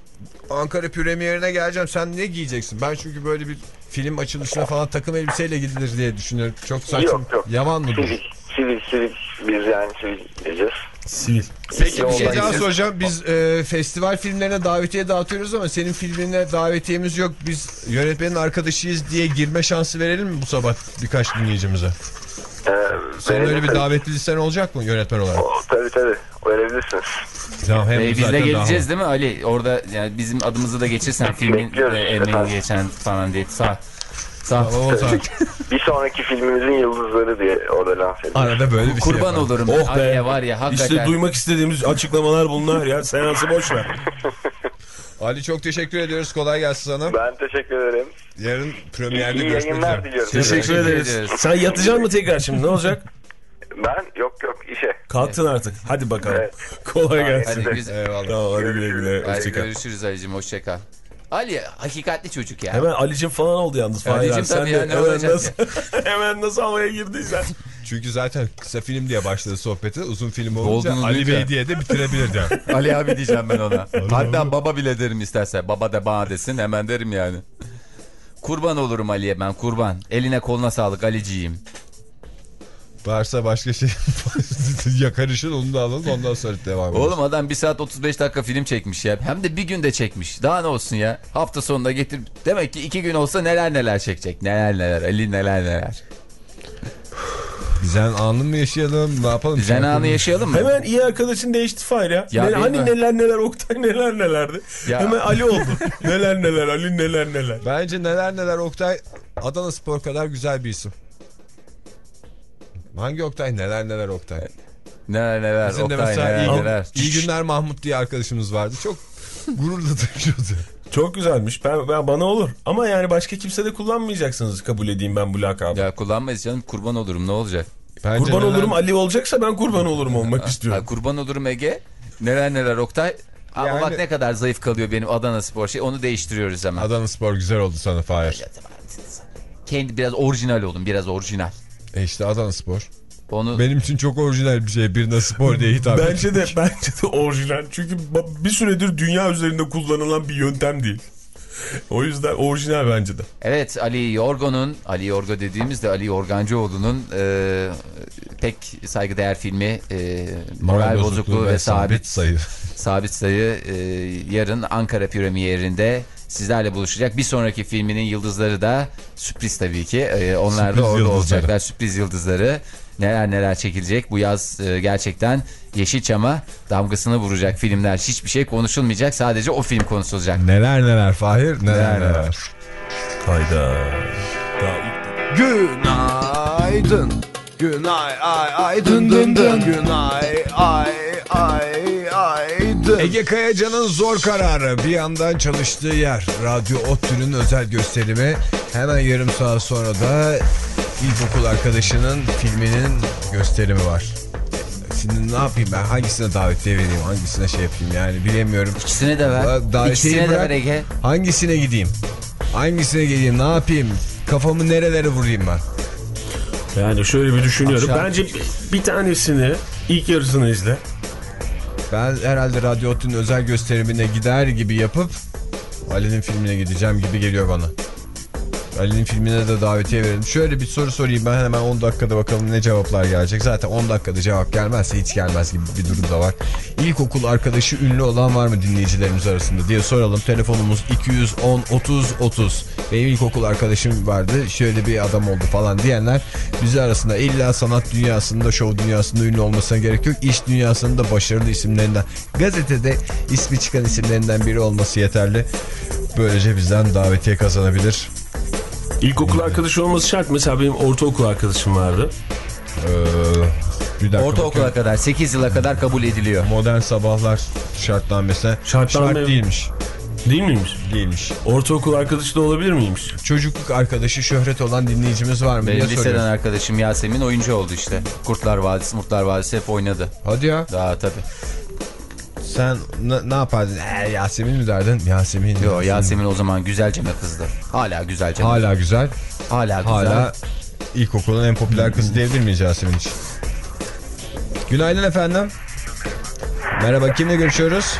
Ankara premierine geleceğim. Sen ne giyeceksin? Ben çünkü böyle bir film açılışına falan takım elbiseyle gidilir diye düşünüyorum. Çok saçma. Yok, yok. Yaman mı? Sivil, sivil, sivil. Biz yani sivil gideceğiz. Sivil. Peki bir şey Yoldan daha gideceğiz. soracağım. Biz e, festival filmlerine davetiye dağıtıyoruz ama senin filmine davetiyemiz yok. Biz yönetmenin arkadaşıyız diye girme şansı verelim mi bu sabah birkaç dinleyicimize? Ee, Senin öyle bir tabii. davetli listen olacak mı yönetmen olarak? O, tabii tabii. Verebilirsiniz. Tamam, hem Ee, bu biz de zaten geleceğiz değil mi Ali? Orada yani bizim adımızı da geçirsen filmin Bekliyoruz. e, emeği Efendim. geçen falan diye. Sağ. Sağ. Tamam, o zaman. Bir sonraki filmimizin yıldızları diye orada lanse edilmiş. Arada böyle bir şey Kurban yapalım. olurum. Oh be. Ali'ye var ya hakikaten. İşte duymak istediğimiz açıklamalar bunlar ya. Seansı boş ver. Ali çok teşekkür ediyoruz. Kolay gelsin sana. Ben teşekkür ederim. Yarın premierde İyi görüşmek yayınlar üzere. diliyorum. Teşekkür Teşekkür ederiz. ederiz. Sen yatacaksın mı tekrar şimdi? Ne olacak? Ben yok yok işe. Kalktın artık. Hadi bakalım. Evet. Kolay Hadi. gelsin. Hadi biz Eyvallah. Tamam hadi güle güle. hadi Hoşçakal. görüşürüz Ali'cim, hoşça kal. Ali hakikatli çocuk ya. Hemen Ali'cim falan oldu yalnız. Fahir Ali'cim abi. Sen tabii de ya, ne hemen olacak nasıl, hemen nasıl havaya girdiysen. Çünkü zaten kısa film diye başladı sohbeti. Uzun film olunca Olduğunu Ali duyunca. Bey diye de bitirebilirdi. Yani. Ali abi diyeceğim ben ona. Hatta baba bile derim isterse. Baba da bana desin, hemen derim yani. Kurban olurum Ali'ye ben, kurban. Eline koluna sağlık Aliciğim. Varsa başka şey yakarışın onu da alalım, ondan sonra devam edelim. Oğlum adam bir saat otuz beş dakika film çekmiş ya. Hem de bir günde çekmiş. Daha ne olsun ya. Hafta sonunda getir. Demek ki iki gün olsa neler neler çekecek. Neler neler. Ali neler neler. Zen anı mı yaşayalım, ne yapalım? Zen anı yaşayalım mı? Hemen iyi arkadaşın değişti Fahir ya. Ya Ne- değil hani mi? neler neler Oktay neler nelerdi. Ya. Hemen Ali oldu. neler neler Ali neler neler. Bence neler neler Oktay Adana Spor kadar güzel bir isim. Hangi Oktay? Neler neler Oktay. Neler neler. Bizim de Oktay mesela neler iyi, neler. iyi günler Mahmut diye arkadaşımız vardı. Çok gururla taşıyordu. Çok güzelmiş. Ben, ben bana olur. Ama yani başka kimse de kullanmayacaksınız, kabul edeyim ben bu lakabı. Ya kullanmayız canım, kurban olurum, ne olacak? Bence Kurban neler- olurum Ali olacaksa ben kurban olurum olmak Ha, istiyorum. kurban olurum Ege. Neler neler Oktay. Ama Yani- bak ne kadar zayıf kalıyor benim Adana Spor şey. Onu değiştiriyoruz hemen. Adana Spor güzel oldu sana Fahir. Kendi biraz orijinal olun, biraz orijinal. E işte Adana Spor. Onu Benim için çok orijinal bir şey. Birine spor diye hitap ediyor. Bence de bence de orijinal. Çünkü ba- bir süredir dünya üzerinde kullanılan bir yöntem değil. O yüzden orijinal bence de. evet, Ali Yorgo'nun, Ali Yorgo dediğimizde Ali Yorgancıoğlu'nun e, pek saygıdeğer filmi e, Moral Bozukluğu ve Sabit sayı. Sabit Sayı e, yarın Ankara premierinde sizlerle buluşacak. Bir sonraki filminin yıldızları da sürpriz tabii ki. Ee, onlar Sürpriz da orada yıldızları. olacaklar. Sürpriz yıldızları. Neler neler çekilecek. Bu yaz e, gerçekten Yeşilçam'a damgasını vuracak filmler. Hiçbir şey konuşulmayacak. Sadece o film konuşulacak. Neler neler Fahir, neler Neler neler. neler. Hayda. Daha ilk... Günaydın. Günay ay ay dın dın dın. Günay ay ay ay dın. Ege Kayacan'ın zor kararı. Bir yandan çalıştığı yer. Radyo ODTÜ'nün özel gösterimi. Hemen yarım saat sonra da ilkokul arkadaşının filminin gösterimi var. Şimdi ne yapayım ben? Hangisine davetiye vereyim? Hangisine şey yapayım? Yani bilemiyorum. İkisine de ver. Davetiyeyi İkisine de bırak. ver Ege. Hangisine gideyim? Hangisine gideyim? Ne yapayım? Kafamı nerelere vurayım ben? Yani şöyle bir düşünüyorum. Aşağı. Bence bir tanesini ilk yarısını izle. Ben herhalde Radyo ODTÜ'nün özel gösterimine gider gibi yapıp Ali'nin filmine gideceğim gibi geliyor bana. Ali'nin filmine de davetiye verelim. Şöyle bir soru sorayım ben hemen on dakikada bakalım ne cevaplar gelecek. Zaten on dakikada cevap gelmezse hiç gelmez gibi bir durum da var. İlkokul arkadaşı ünlü olan var mı dinleyicilerimiz arasında diye soralım. Telefonumuz iki yüz on otuz otuz. Benim ilkokul arkadaşım vardı şöyle bir adam oldu falan diyenler bizi arasında illa sanat dünyasında, şov dünyasında ünlü olmasına gerek yok. İş dünyasında başarılı isimlerinden, gazetede ismi çıkan isimlerinden biri olması yeterli. Böylece bizden davetiye kazanabilir. İlkokul arkadaşı olması şart. Mesela benim ortaokul arkadaşım vardı. Ee, bir dakika Ortaokula bakıyorum. kadar sekiz yıla kadar kabul ediliyor. Modern sabahlar şartnamesi Şartname- şart değilmiş. Değil miymiş? Değilmiş. Ortaokul arkadaşı da olabilir miymiş? Çocukluk arkadaşı şöhret olan dinleyicimiz var mı Benim diye liseden soruyorum. arkadaşım Yasemin oyuncu oldu işte. Kurtlar Vadisi, Murtlar Vadisi hep oynadı. Hadi ya. Daha tabii. Sen ne, ne yapardın? Ee, Yasemin mi derdin? Yasemin. Yo, Yasemin o zaman güzelceme kızdı. Hala güzelceme. Hala güzel. Hala güzel. Hala ilkokulun en popüler kızı diyebilir miyiz Yasemin için? Günaydın efendim. Merhaba, kimle görüşüyoruz?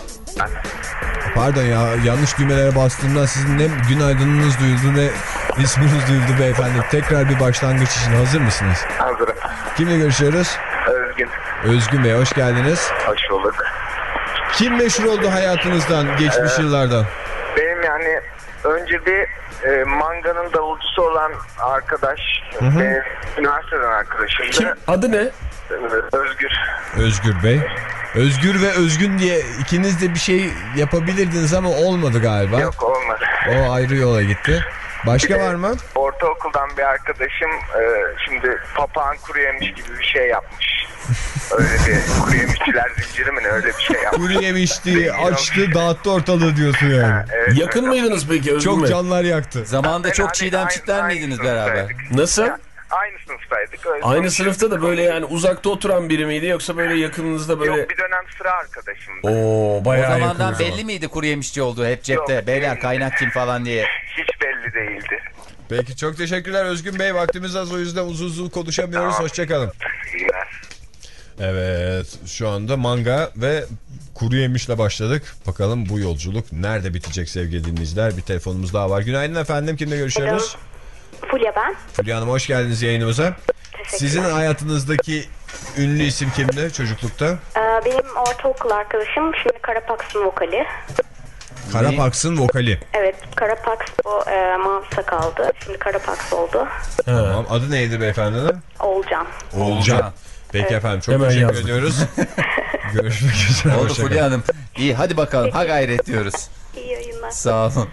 Pardon ya, yanlış düğmelere bastığımdan sizin ne günaydınınız duyuldu ne isminiz duyuldu beyefendi. Tekrar bir başlangıç için hazır mısınız? Hazırım. Kimle görüşüyoruz? Özgün. Özgün Bey, hoş geldiniz. Hoş bulduk. Kim meşhur oldu hayatınızdan geçmiş Ee, yıllardan? Benim yani önce bir e, manganın davulcusu olan arkadaş, benim üniversiteden arkadaşımdı. Kim? Adı ne? Özgür. Özgür Bey. Özgür ve Özgün diye ikiniz de bir şey yapabilirdiniz ama olmadı galiba. Yok, olmadı. O ayrı yola gitti. Başka var mı? Ortaokuldan bir arkadaşım e, şimdi papağan kuru yemiş gibi bir şey yapmış. Öyle bir kuru yemişçiler zinciri mi ne, öyle bir şey yapmış. Kuru yemişti, açtı, dağıttı ortalığı diyorsun yani. Evet, Yakın mıydınız peki Özgür Çok Bey? canlar yaktı. Zamanında Yani çok çiğdem aynı- çitler aynı miydiniz sınıftaydık. beraber? Nasıl? Ya, aynı sınıftaydık. Öyle Aynı konuşuyorduk. sınıfta da böyle yani uzakta oturan biri miydi yoksa böyle yakınınızda böyle... Yok, bir dönem sıra arkadaşımdı. Oo, O bayağı yakın zamandan o zaman. belli miydi kuru yemişçi olduğu hep cepte? Yok, Beyler değildi. kaynak kim falan diye. Hiç belli değildi. Peki, çok teşekkürler Özgün Bey. Vaktimiz az, o yüzden uzun uzun konuşamıyoruz. Tamam. Hoşçakalın. İyiler. Evet, şu anda manga ve kuru yemişle başladık. Bakalım bu yolculuk nerede bitecek sevgili dinleyiciler. Bir telefonumuz daha var. Günaydın efendim. Kimle görüşüyoruz? Fulya ben. Fulya Hanım, hoş geldiniz yayınımıza. Sizin hayatınızdaki ünlü isim kimdi çocuklukta? Ee, benim ortaokul arkadaşım şimdi Karapaks'ın vokali. Karapaks'ın vokali. Evet, Karapaks o e, mavi sakaldı. Şimdi Karapaks oldu. Tamam. Adı neydi beyefendinin? Oğulcan. Olcan. Peki efendim, çok Hemen teşekkür yazdım. ediyoruz. Görüşmek üzere. Oldu Hoşça Fulya kalın. Hanım. İyi, hadi bakalım. Ha gayret diyoruz. İyi yayınlar. Sağ olun.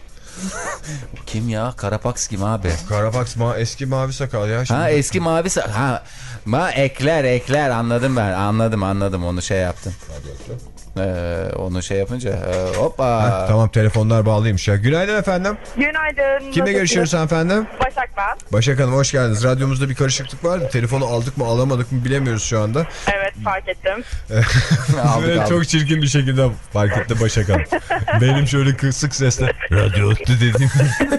Kim ya? Karapaks kim abi? Karapaks ma eski mavi sakal ya. Şimdi. Ha, eski mavi sa- ha ma ekler ekler anladım ben. Anladım anladım onu şey yaptım. Ee, onu şey yapınca e, hoppa. Ha, tamam, telefonlar bağlıymış ya. Günaydın efendim. Günaydın. Kimle görüşüyoruz efendim? Başak ben. Başak Hanım, hoş geldiniz. Radyomuzda bir karışıklık var. Telefonu aldık mı alamadık mı bilemiyoruz şu anda. Evet, fark ettim. Aldık, Ve aldık. çok çirkin bir şekilde fark etti Başak Hanım. Benim şöyle kısık sesle radyo ODTÜ dediğim.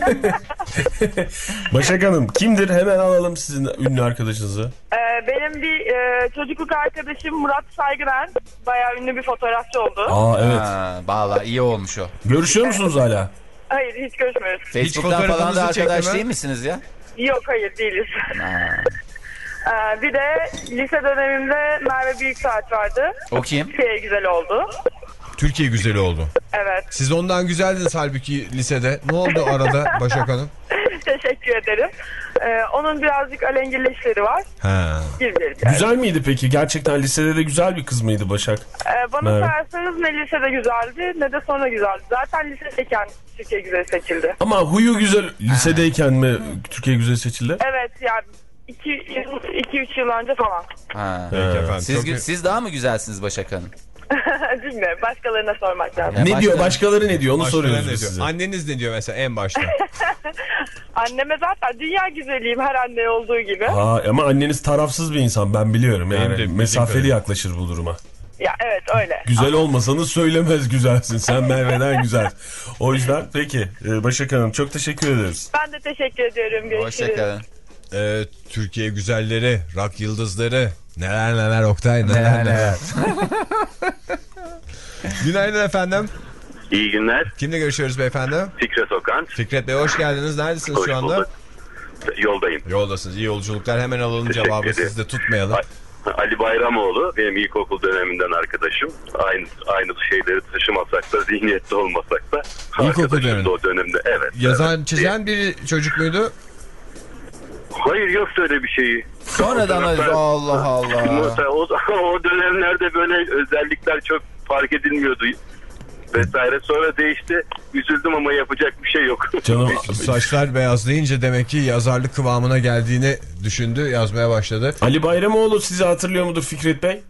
Başak Hanım kimdir? Hemen alalım sizin ünlü arkadaşınızı. Ee, benim bir e, çocukluk arkadaşım Murat Saygıner. Bayağı ünlü bir fotoğrafçı oldu. Aa evet. Ha, vallahi iyi olmuş o. Görüşüyor musunuz hala? Hayır, hiç görüşmüyoruz. Facebook'tan falan fotoğrafınızı da arkadaş çekti mi? değil misiniz ya? Yok, hayır değiliz. Ha. Ee, bir de lise dönemimde Merve Büyüksaat vardı. O kim? Şey güzel oldu. Türkiye güzeli oldu. Evet. Siz ondan güzeldiniz halbuki lisede. Ne oldu arada Başak Hanım? Teşekkür ederim. Ee, onun birazcık alengirli işleri var. Ha. Girmeyelim yani. Güzel miydi peki? Gerçekten lisede de güzel bir kız mıydı Başak? Ee, bana Merve. sorarsanız ne lisede güzeldi ne de sonra güzeldi. Zaten lisedeyken Türkiye güzeli seçildi. Ama huyu güzel. Lisedeyken mi Türkiye güzel seçildi? Evet yani iki üç yıl önce falan. Ha. Peki efendim. Siz, Çok- gü- siz daha mı güzelsiniz Başak Hanım? Bilmiyorum. Başkalarına sormak lazım. Ya Ne başka- diyor? Başkaları ne diyor? Onu Başkaları soruyoruz ne biz diyor? size. Anneniz ne diyor mesela en başta? Anneme zaten dünya güzeliyim her anne olduğu gibi. Ha, ama anneniz tarafsız bir insan, ben biliyorum. Benim Yani de bildiğim mesafeli kadarıyla. yaklaşır bu duruma. Ya evet öyle. Güzel olmasanız söylemez güzelsin. Sen Merve'den güzel. O yüzden peki e, Başak Hanım çok teşekkür ederiz. Ben de teşekkür ediyorum. Görüşürüz. Hoşçakalın. Ee, Türkiye güzelleri, rock yıldızları. Neler neler Oktay neler Neler neler. neler. Günaydın efendim. İyi günler. Kimle görüşüyoruz beyefendi? Fikret Okan. Fikret Bey hoş geldiniz. Neredesiniz Hoş şu anda? bulduk. Yoldayım. Yoldasınız. İyi yolculuklar. Hemen alalım Teşekkür cevabı. ederim. Siz de tutmayalım. Ali Bayramoğlu benim ilkokul döneminden arkadaşım. Aynı aynı şeyleri taşımasak da zihniyette olmasak da İlkokul arkadaşım dönemi. da o dönemde. Evet. Yazan, evet. çizen bir çocuk muydu? Hayır yoktu öyle bir şeyi. Sonradan Fotoğraflar- Allah Allah. Mesela o, o dönemlerde böyle özellikler çok fark edilmiyordu vesaire. Sonra değişti. Üzüldüm ama yapacak bir şey yok. Canım Saçlar beyazlayınca demek ki yazarlık kıvamına geldiğini düşündü. Yazmaya başladı. Ali Bayramoğlu sizi hatırlıyor mudur Fikret Bey?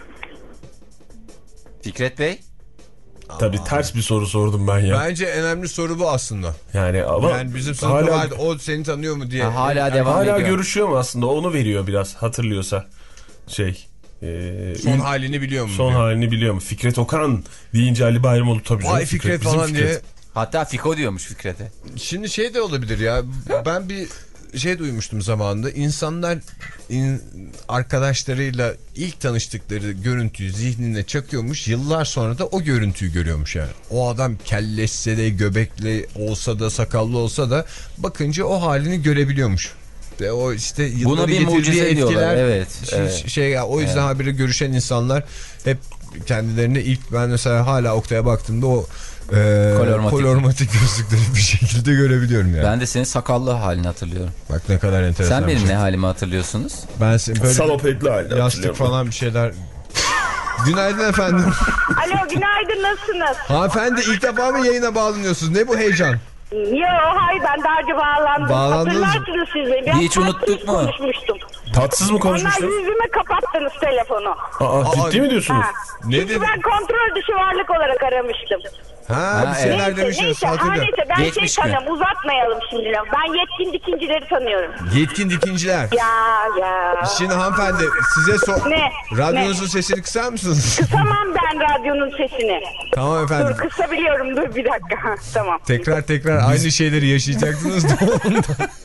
Fikret Bey. Tabii ters bir soru sordum ben ya. Bence en önemli soru bu aslında. Yani ama Yani bizim sınıfta hala, vardı. O seni tanıyor mu diye. Ha, hala Yani devam hala ediyor. görüşüyor mu aslında? Onu veriyor biraz hatırlıyorsa. Şey. E, Son ün- halini biliyor mu? son diyor. halini biliyor mu? Fikret Okan deyince Ali Bayramoğlu tabii. Vay canım, Fikret bizim falan Fikret. diye. Hatta Fiko diyormuş Fikret'e. Şimdi şey de olabilir ya. Ben bir şey duymuştum zamanında. İnsanlar in, arkadaşlarıyla ilk tanıştıkları görüntüyü zihnine çakıyormuş. Yıllar sonra da o görüntüyü görüyormuş yani. O adam kellesse de göbekli olsa da sakallı olsa da bakınca o halini görebiliyormuş. Ve o işte yılları Buna bir getirdiği mucize etkiler. diyorlar, evet, Şey, evet. şey ya, o yüzden Evet. habire görüşen insanlar hep kendilerini ilk ben mesela hala Oktay'a baktığımda o e, Kolormatik. kolormatik gözlükleri bir şekilde görebiliyorum yani. Ben de senin sakallı halini hatırlıyorum. Bak ne kadar enteresan. Sen bir benim şey. ne halimi hatırlıyorsunuz? Ben senin böyle Salopetli halde yastık hatırlıyorum. falan bir şeyler. Günaydın efendim. Alo günaydın nasılsınız? Hanımefendi ilk defa mı yayına bağlanıyorsunuz? Ne bu heyecan? Yo hayır ben daha önce bağlandım. Bağlandınız mı? Hatırlarsınız siz beni. Biraz Hiç unuttuk tatsız mu? Konuşmuştum. Tatsız mı Ondan konuşmuştunuz? yüzüme kapattınız telefonu. Aa, ciddi mi diyorsunuz? Ha. Ne Çünkü dedi? ben kontrol dışı varlık olarak aramıştım. Ha, Ha, bir şeyler evet. demişsiniz. neyse, ha, Hatırlıyorum. neyse ben Geçmiş şey mi? tanıyorum uzatmayalım şimdi. Ben yetkin dikincileri tanıyorum. Yetkin dikinciler. Ya ya. Şimdi hanımefendi size sor. Ne? Radyonuzun sesini kısar mısınız? Kısamam ben radyonun sesini. Tamam efendim. Dur kısabiliyorum dur bir dakika. Tamam. Tekrar tekrar aynı şeyleri yaşayacaktınız da ondan.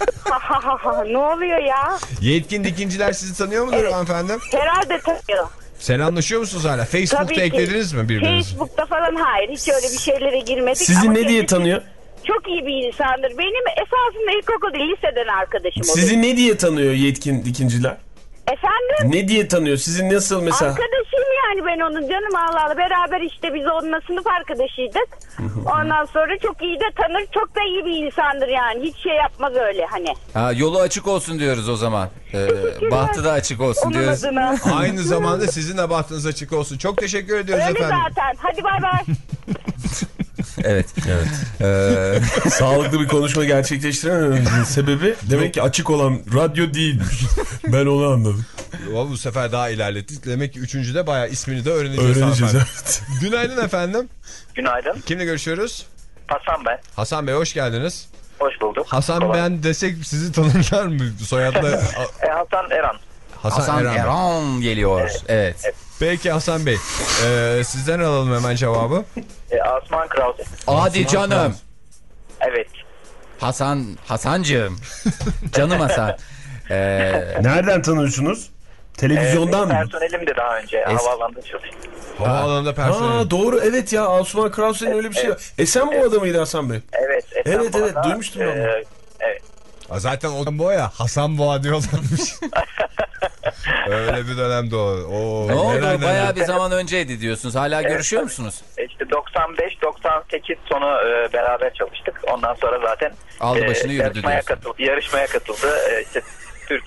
Ne oluyor ya? Yetkin dikinciler sizi tanıyor mudur hanımefendi? Herhalde tanıyor. Selamlaşıyor musunuz hala? Facebook'ta Tabii ki. eklediniz mi birbirinizi? Facebook'ta falan hayır. Hiç öyle bir şeylere girmedik. Sizi Ama ne diye kendisi tanıyor? Çok iyi bir insandır. Benim esasında ilkokul değil liseden arkadaşım. o Sizi benim. ne diye tanıyor yetkin dikinciler? Efendim? Ne diye tanıyor? Sizi nasıl mesela? Arkadaşım yani ben onun canım Allah Allah. Beraber işte biz onunla sınıf arkadaşıydık. Ondan sonra çok iyi de tanır. Çok da iyi bir insandır yani. Hiç şey yapmaz öyle hani. Ha, yolu açık olsun diyoruz o zaman. Ee, bahtı da açık olsun Onun diyoruz. adına. Aynı zamanda sizin de bahtınız açık olsun. Çok teşekkür ediyoruz Öyle efendim. zaten. Hadi bay bay. Evet. Evet. Ee, Sağlıklı bir konuşma gerçekleştiremememizin sebebi demek ki açık olan radyo değilmiş. Ben onu anladım. O bu sefer daha ilerlettik. Demek ki üçüncüde bayağı ismini de öğreneceğiz. Öğreneceğiz hanımefendi. evet. Günaydın efendim. Günaydın. Kimle görüşüyoruz? Hasan ben. Hasan Bey hoş geldiniz. Hoş bulduk. Hasan Kolay. ben desek sizi tanırlar mı? Soyadla E, Hasan Eran. Hasan, Hasan Eren. Eran geliyor. Evet. Peki Hasan Bey. Ee, sizden alalım hemen cevabı. E, Asman Krause. Hadi canım. Evet. Hasan, Hasancığım. Canım Hasan. Ee, Nereden tanıyorsunuz? Televizyondan mı? Personelim de daha önce Es- havaalanında çalıştım. Havaalanında personel. Aa doğru evet ya Asuman Krause'nin öyle bir şey var. Esenboğa'da evet. mıydı Hasan Bey? Evet. Evet, evet, Esenboğa'da, duymuştum ben bunu. e, Evet. Aa, zaten o boğa ya Hasan Boğa diyorlarmış. Öyle bir dönemde o. Oo, ne oldu? neler neler. Bayağı bir zaman önceydi diyorsunuz. Hala görüşüyor musunuz? İşte doksan beş doksan sekiz sonu e, beraber çalıştık. Ondan sonra zaten aldı başını e, yürüdü yarışmaya diyorsun. katıldı. Yarışmaya katıldı. E, işte Türk.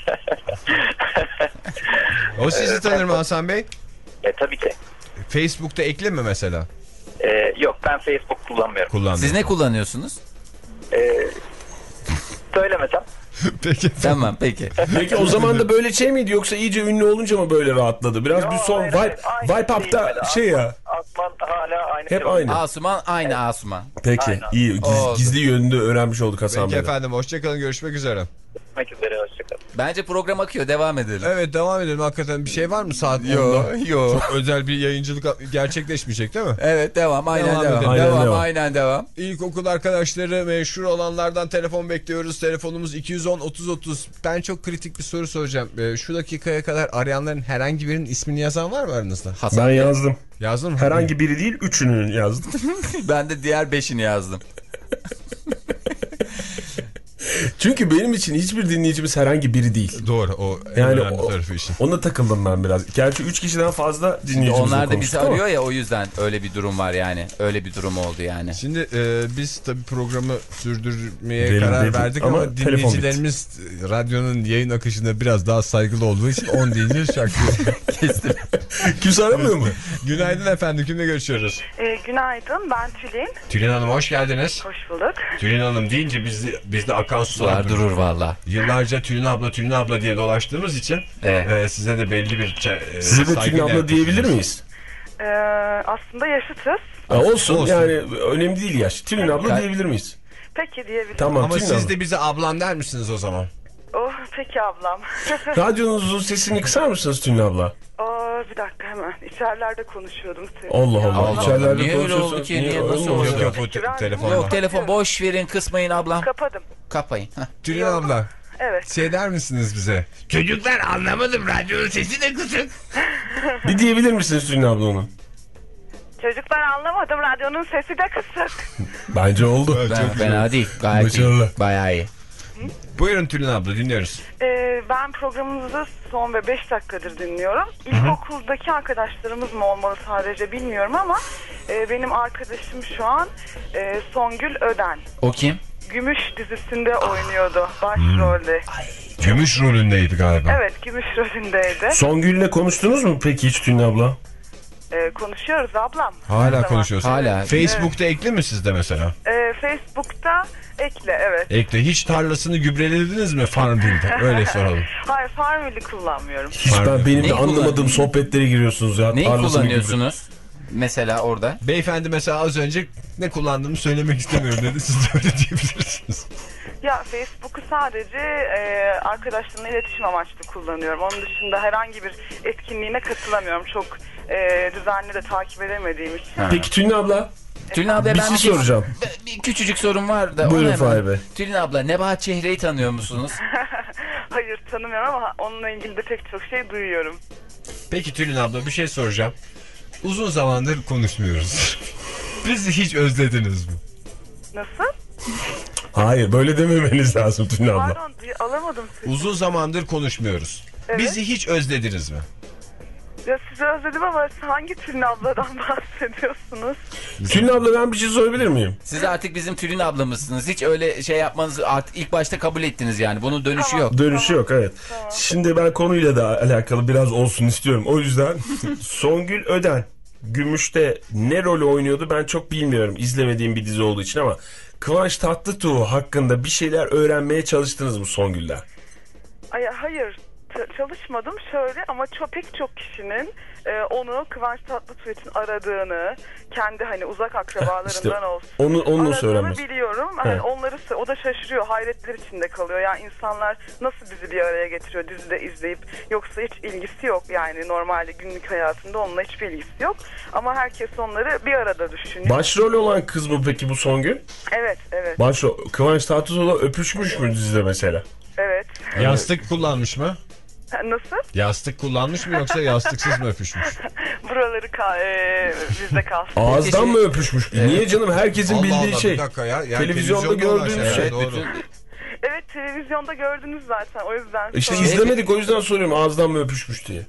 O sizi tanır mı Hasan Bey? E, tabii ki. Facebook'ta ekli mi mesela? E, yok, ben Facebook kullanmıyorum. Kullanmıyorum. Siz ne kullanıyorsunuz? E, söylemesem. Peki. Tamam peki. Peki o zaman da böyle şey miydi yoksa iyice ünlü olunca mı böyle rahatladı? Biraz Yo, bir son hayır, Vibe, hayır, Vibe Up'ta şey ya. Asman hala aynı. Hep şey. aynı. Asuman aynı Asuman. Peki Aynen. iyi giz, Oldu. gizli yönünü de öğrenmiş olduk Hasan Peki Bey'den. efendim, hoşçakalın, görüşmek üzere. Görüşmek üzere, hoşçakalın. Bence program akıyor, devam edelim. Evet, devam edelim. Hakikaten bir şey var mı saat Yo, onda? yo. Çok özel bir yayıncılık gerçekleşmeyecek değil mi? Evet devam, aynen Devam devam. edelim. Devam, Aynen devam. aynen devam. İlkokul arkadaşları, meşhur olanlardan telefon bekliyoruz. Telefonumuz iki yüz on otuz otuz. Ben çok kritik bir soru soracağım. Ee, şu dakikaya kadar arayanların herhangi birinin ismini yazan var mı aranızda? Hasan, Ben yazdım. Yazdın mı? Herhangi biri değil, üçünü yazdım. ben de diğer beşini yazdım. Çünkü benim için hiçbir dinleyicimiz herhangi biri değil. Doğru, o en Yani önemli o, tarafı işin. ona takıldım ben biraz. Gerçi üç kişiden fazla dinleyicimizle Onlar da bizi konuştuk ama. arıyor ya, o yüzden öyle bir durum var yani. Öyle bir durum oldu yani. Şimdi e, biz tabii programı sürdürmeye Gidelim karar dedik verdik ama ama, telefon dinleyicilerimiz e, radyonun yayın akışında biraz daha saygılı olduğu için on deyince şarkıyı kestim. Kimse aramıyor mu? Günaydın efendim, kimle görüşüyoruz? E, günaydın, ben Tülin. Tülin Hanım, hoş geldiniz. Hoş bulduk. Tülin Hanım deyince bizde, bizde akan sular Sular durur valla. Yıllarca Tülin abla Tülin abla diye dolaştığımız için Evet. e, size de belli bir e, Size de Tülin saygıyla abla diyebilir yaklaşıyoruz. miyiz? E, aslında yaşıtız. Ha, olsun, Olsun. yani önemli değil yaş. Tülin abla Ka- diyebilir miyiz? Peki diyebilirim. Tamam, Ama Tülin siz abla. de bize ablam der misiniz o zaman? Oh, peki ablam. Radyonuzun sesini kısar mısınız Tülin abla? Aa, bir dakika hemen. İçerilerde konuşuyordum. Allah Allah. Allah İçerilerde Allah. Niye öyle konuşuyorsun. oldu ki? Niye, öyle nasıl oldu? oldu? Yok yok, bu te- telefon Yok var. telefon boş verin, kısmayın ablam. Kapadım. Kapayın. Heh. Tülin abla, Evet. şey der misiniz bize? Çocuklar, anlamadım, radyonun sesi de kısık. Bir diyebilir misiniz Tülin abla onu? Çocuklar, anlamadım. Radyonun sesi de kısık. Bence oldu. Evet, Ben, çok güzel. fena değil. Gayet Başarılı. iyi. Bayağı iyi. Buyurun Tülin abla, dinliyoruz. Ee, ben programınızı son ve beş dakikadır dinliyorum. İlkokuldaki arkadaşlarımız mı olmalı sadece bilmiyorum ama e, benim arkadaşım şu an e, Songül Öden. O kim? Gümüş dizisinde oynuyordu başrolde. Gümüş rolündeydi galiba. Evet, Gümüş rolündeydi. Songül'le konuştunuz mu peki hiç Tülin abla? Ee, konuşuyoruz ablam. Her Hala zaman. konuşuyorsun. Hala. Facebook'ta ekli mi sizde mesela? Ee, Facebook'ta ekle, evet. Ekle. Hiç tarlasını gübrelediniz mi Farmville'de? Öyle soralım. Hayır, Farmville'i kullanmıyorum. Hiç Pardon. ben benim de Neyi anlamadığım kullan- sohbetlere giriyorsunuz ya. Neyi Tarlasını kullanıyorsunuz? Mesela orada. Beyefendi mesela az önce ne kullandığımı söylemek istemiyorum dedi. Siz de öyle diyebilirsiniz. Ya Facebook'u sadece e, arkadaşlarımla iletişim amaçlı kullanıyorum. Onun dışında herhangi bir etkinliğine katılamıyorum. Çok e, düzenli de takip edemediğim için. Peki Tülin abla, Tülin abla bir ben şey soracağım. Bir küçücük sorum var da. Buyurun onu hemen- Fahir Bey. Tülin abla, Nebahat Çehre'yi tanıyor musunuz? Hayır, tanımıyorum ama onunla ilgili de pek çok şey duyuyorum. Peki Tülin abla, bir şey soracağım. Uzun zamandır konuşmuyoruz. Bizi hiç özlediniz mi? Nasıl? Hayır, böyle dememeniz lazım Tülin abla. Pardon, duy- alamadım sizi. Uzun zamandır konuşmuyoruz. Evet. Bizi hiç özlediniz mi? Ya sizi özledim ama hangi Tülin abladan bahsediyorsunuz? Tülin abla, ben bir şey sorabilir miyim? Siz artık bizim Tülin ablamızsınız. Hiç öyle şey yapmanızı artık ilk başta kabul ettiniz yani. Bunun dönüşü Tamam. yok. Dönüşü yok, evet. Şimdi ben konuyla da alakalı biraz olsun istiyorum. O yüzden Songül Öden Gümüş'te ne rolü oynuyordu ben çok bilmiyorum. İzlemediğim bir dizi olduğu için ama Kıvanç Tatlıtuğ hakkında bir şeyler öğrenmeye çalıştınız mı Songül'den? Ay, hayır, t- çalışmadım şöyle ama çok, pek çok kişinin e, onu Kıvanç Tatlıtuğ için aradığını, kendi hani uzak akrabalarından İşte olsun. onu onu Aradığını söylemez. biliyorum. Hani onları o da şaşırıyor, hayretler içinde kalıyor. Yani insanlar nasıl bizi bir araya getiriyor dizide izleyip, yoksa hiç ilgisi yok yani normalde günlük hayatında onunla hiçbir ilgisi yok. Ama herkes onları bir arada düşünüyor. Başrol olan kız mı peki bu Songül? Evet, evet, Başrol Kıvanç Tatlıtuğ'la öpüşmüş mü dizide mesela? evet. Yastık kullanmış mı? Nasıl? Yastık kullanmış mı yoksa yastıksız mı öpüşmüş? Buraları ka- e, bizde kalsın. Ağızdan mı öpüşmüş? Niye canım, herkesin Allah bildiği Allah, şey. bir dakika ya. Yani Televizyonda televizyonda gördüğünüz var şey. evet, doğru. Bütün- Evet, televizyonda gördünüz zaten, o yüzden. İşte sonra- izlemedik, o yüzden soruyorum ağızdan mı öpüşmüş diye.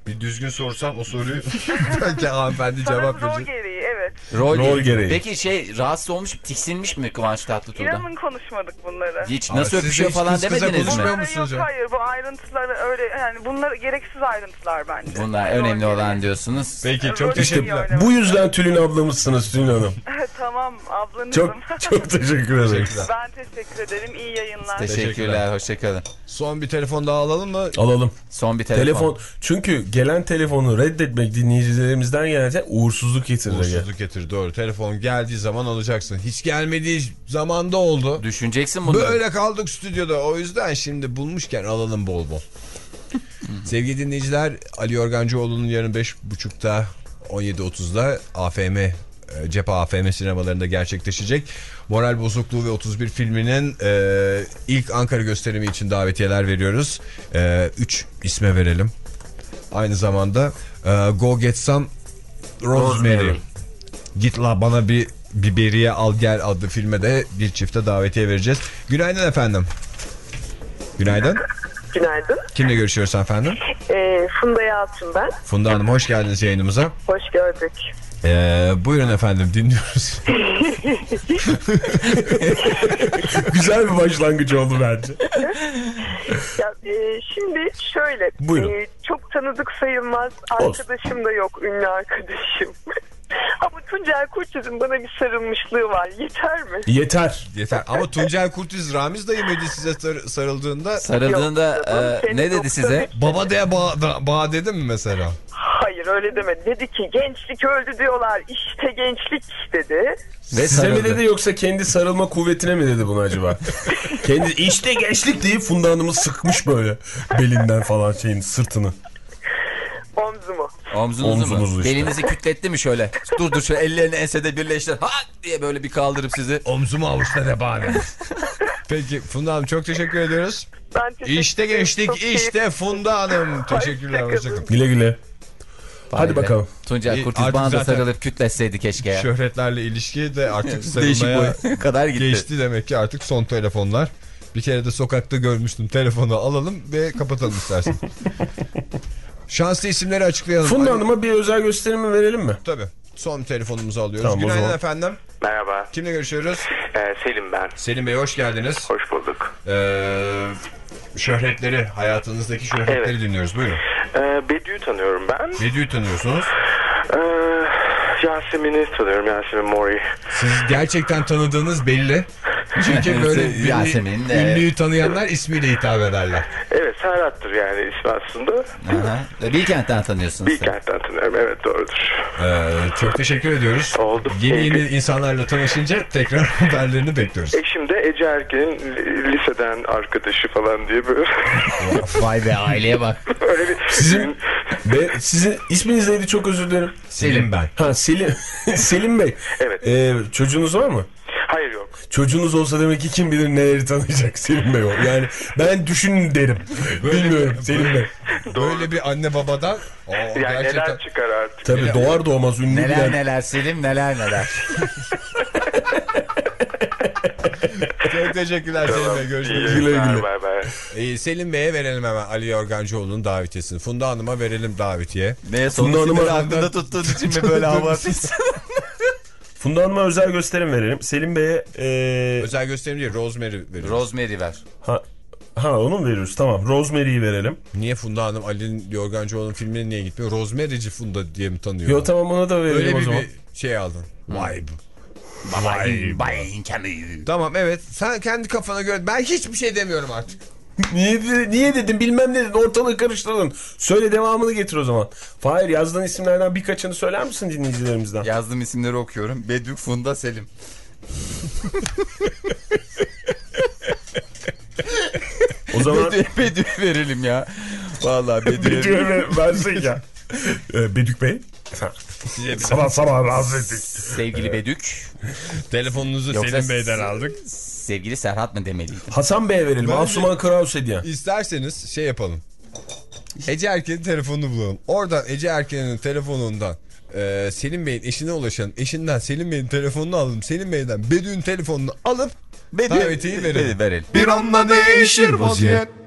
Bir düzgün sorsam o soruyu belki hanımefendi cevap Sanırım rol verecek. gereği evet. Rol, Rol gereği. Peki şey rahatsız olmuş, tiksinmiş mi Kıvanç Tatlıtuğ'dan? İnanın konuşmadık bunları. Hiç Aa, nasıl siz de öpüşüyor hiç falan kız kıza demediniz mi? konuşmuyor Bunları musunuz yok ya? hayır bu ayrıntılar öyle yani bunlar gereksiz ayrıntılar bence. Bunlar Rol önemli gereği. olan diyorsunuz. Peki Rol çok teşekkürler. gereği oynamak. Bu yüzden Tülin ablamızsınız Tülin Hanım. Tamam ablanızım. Çok çok teşekkür ederim. Ben teşekkür ederim. İyi yayınlar. Teşekkürler, hoşçakalın. Son bir telefon daha alalım mı? Alalım. Son bir telefon. Telefon. Çünkü gelen telefonu reddetmek dinleyicilerimizden genelde uğursuzluk getirir. Uğursuzluk getir doğru. Telefon geldiği zaman alacaksın. Hiç gelmediği zamanda oldu. Düşüneceksin bunları. Böyle kaldık stüdyoda. O yüzden şimdi bulmuşken alalım bol bol. Sevgili dinleyiciler, Ali Yorgancıoğlu'nun yarın beş buçukta on yedi otuzda A F M e, Cephe A F M sinemalarında gerçekleşecek. Moral Bozukluğu ve otuz bir filminin e, ilk Ankara gösterimi için davetiyeler veriyoruz. üç isme verelim. Aynı zamanda e, Go Get Some Rosemary. Rosemary. Git la bana bir biberiye al gel adlı filme de bir çifte davetiye vereceğiz. Günaydın efendim. Günaydın. Günaydın. Kimle görüşüyoruz efendim? Ee, Funda Yalçın ben. Funda Hanım hoş geldiniz yayınımıza. Hoş gördük. Ee, buyurun efendim dinliyoruz. Güzel bir başlangıç oldu bence. Ya, e, şimdi şöyle. Buyurun. E, çok tanıdık sayılmaz. Arkadaşım da yok. Ünlü arkadaşım. Ama Tuncel Kurtiz'in bana bir sarılmışlığı var. Yeter mi? Yeter. Yeter. Ama Tuncel Kurtiz Ramiz dayı mıydı size sar- sarıldığında? Sarıldığında Yok, canım, e, seni ne dedi doktor- size? Baba diye bağ, da- bağ dedi mi mesela? Hayır öyle demedi. Dedi ki gençlik öldü diyorlar. İşte gençlik dedi. Ve Size mi sarıldı. dedi yoksa kendi sarılma kuvvetine mi dedi bunu acaba? Kendi işte gençlik deyip Funda Hanım'ı sıkmış böyle belinden falan şeyin sırtını. Omzumu. Omzunuzu Omzunuzu mu? işte. Belinizi kütletti mi şöyle? Dur dur şöyle ellerini ensede birleştir. Ha diye böyle bir kaldırıp sizi. Omzumu avuçta de bana. Peki Funda Hanım çok teşekkür ediyoruz. Ben teşekkür İşte ederim. gençlik Çok işte keyifli. Funda Hanım. Teşekkürler. Hoşçakalın. Hoşçakalın. Güle güle. Vay Hadi be. bakalım. Tuncel İyi, Kurtiz artık bana da zaten sarılıp kütletseydi keşke ya. Şöhretlerle ilişki de artık Değişik sarılmaya boy kadar gitti. geçti demek ki artık son telefonlar. Bir kere de sokakta görmüştüm. Telefonu alalım ve kapatalım istersen. Şanslı isimleri açıklayalım. Funda Ali- Hanım'a bir özel gösterimi verelim mi? Tabii. Son telefonumuzu alıyoruz. Tamam, o Günaydın zaman. efendim. Merhaba. Kimle görüşüyoruz? Ee, Selim ben. Selim Bey hoş geldiniz. Hoş bulduk. Ee, şöhretleri, hayatınızdaki şöhretleri Evet. dinliyoruz. Buyurun. Ee, Bediü'yü tanıyorum ben. Bediü'yü tanıyorsunuz. Ee, Yasemin'i tanıyorum. Yasemin Mori. Siz gerçekten tanıdığınız belli. Çünkü böyle beni, Yasemin de- ünlüyü tanıyanlar ismiyle hitap ederler. Evet Serhat'tır yani ismi aslında. Aha. Bilkent'ten tanıyorsunuz. sen. Bilkent'ten tanıyorum. Evet doğrudur. Ee, çok teşekkür ediyoruz. Oldu. Yeni yeni Keyifli. insanlarla tanışınca tekrar haberlerini bekliyoruz. Eşim de Ece Erken'in liseden arkadaşı falan diye böyle. Vay be aileye bak. Öyle bir Sizin ve sizin isminiz neydi çok özür dilerim. Selim ben. Ha Selim Selim Bey. Evet. Ee, çocuğunuz var mı? Hayır yok. Çocuğunuz olsa demek ki kim bilir neleri tanıyacak Selim Bey o. Yani ben düşünün derim. Bilmiyorum Selim Bey. Böyle bir anne babadan o, Yani gerçekten neler çıkar artık. Tabii doğar doğmaz ünlü Neler bilen. neler Selim neler neler. çok teşekkürler Selim Bey. Görüşmek İyi üzere. Güle yayınlar, güle. Bay bay. Ee, Selim Bey'e verelim hemen Ali Yorgancıoğlu'nun davetiyesini. Funda Hanım'a verelim davetiye. Neye Funda son isimleri Hanım'a- aklında tuttuğun için mi böyle hava atıyorsun? Funda Hanım'a özel gösterim verelim. Selim Bey'e ee, Özel gösterim değil, Rosemary veriyoruz. Rosemary ver. ha, ha onu mu veriyoruz? Tamam. Rosemary'yi verelim. Niye Funda Hanım Ali Yorgancıoğlu'nun filmine niye gitmiyor? Rosemary'ci Funda diye mi tanıyor? Yo tamam ona da verelim Öyle o bir, zaman. bir şey aldın. Vibe. Bay bay kendi. Tamam evet sen kendi kafana göre ben hiçbir şey demiyorum artık. Niye, de- niye dedim bilmem ne dedin ortalığı karıştırdın. Söyle devamını getir o zaman. Fahir yazdığın isimlerden birkaçını söyler misin dinleyicilerimizden? Yazdığım isimleri okuyorum. Bedük, Funda, Selim. O zaman Bedük, Bedük verelim ya. Vallahi Bedük. Bedük'e ver- versek ya. Ee, Bedük Bey. sabah sabah rahatsız ettik. Sevgili Bedük. Telefonunuzu Yoksa Selim Bey'den aldık. Sevgili Serhat mı demeliydim? Hasan Bey'e verelim. Bence- Asuman Kraus hediye. İsterseniz şey yapalım. Ece Erken'in telefonunu bulalım. Oradan Ece Erken'in telefonundan e, Selim Bey'in eşine ulaşan eşinden Selim Bey'in telefonunu alalım. Selim Bey'den Bedü'nün telefonunu alıp davetiyi verelim. Verelim. Bir anda değişir vaziyet.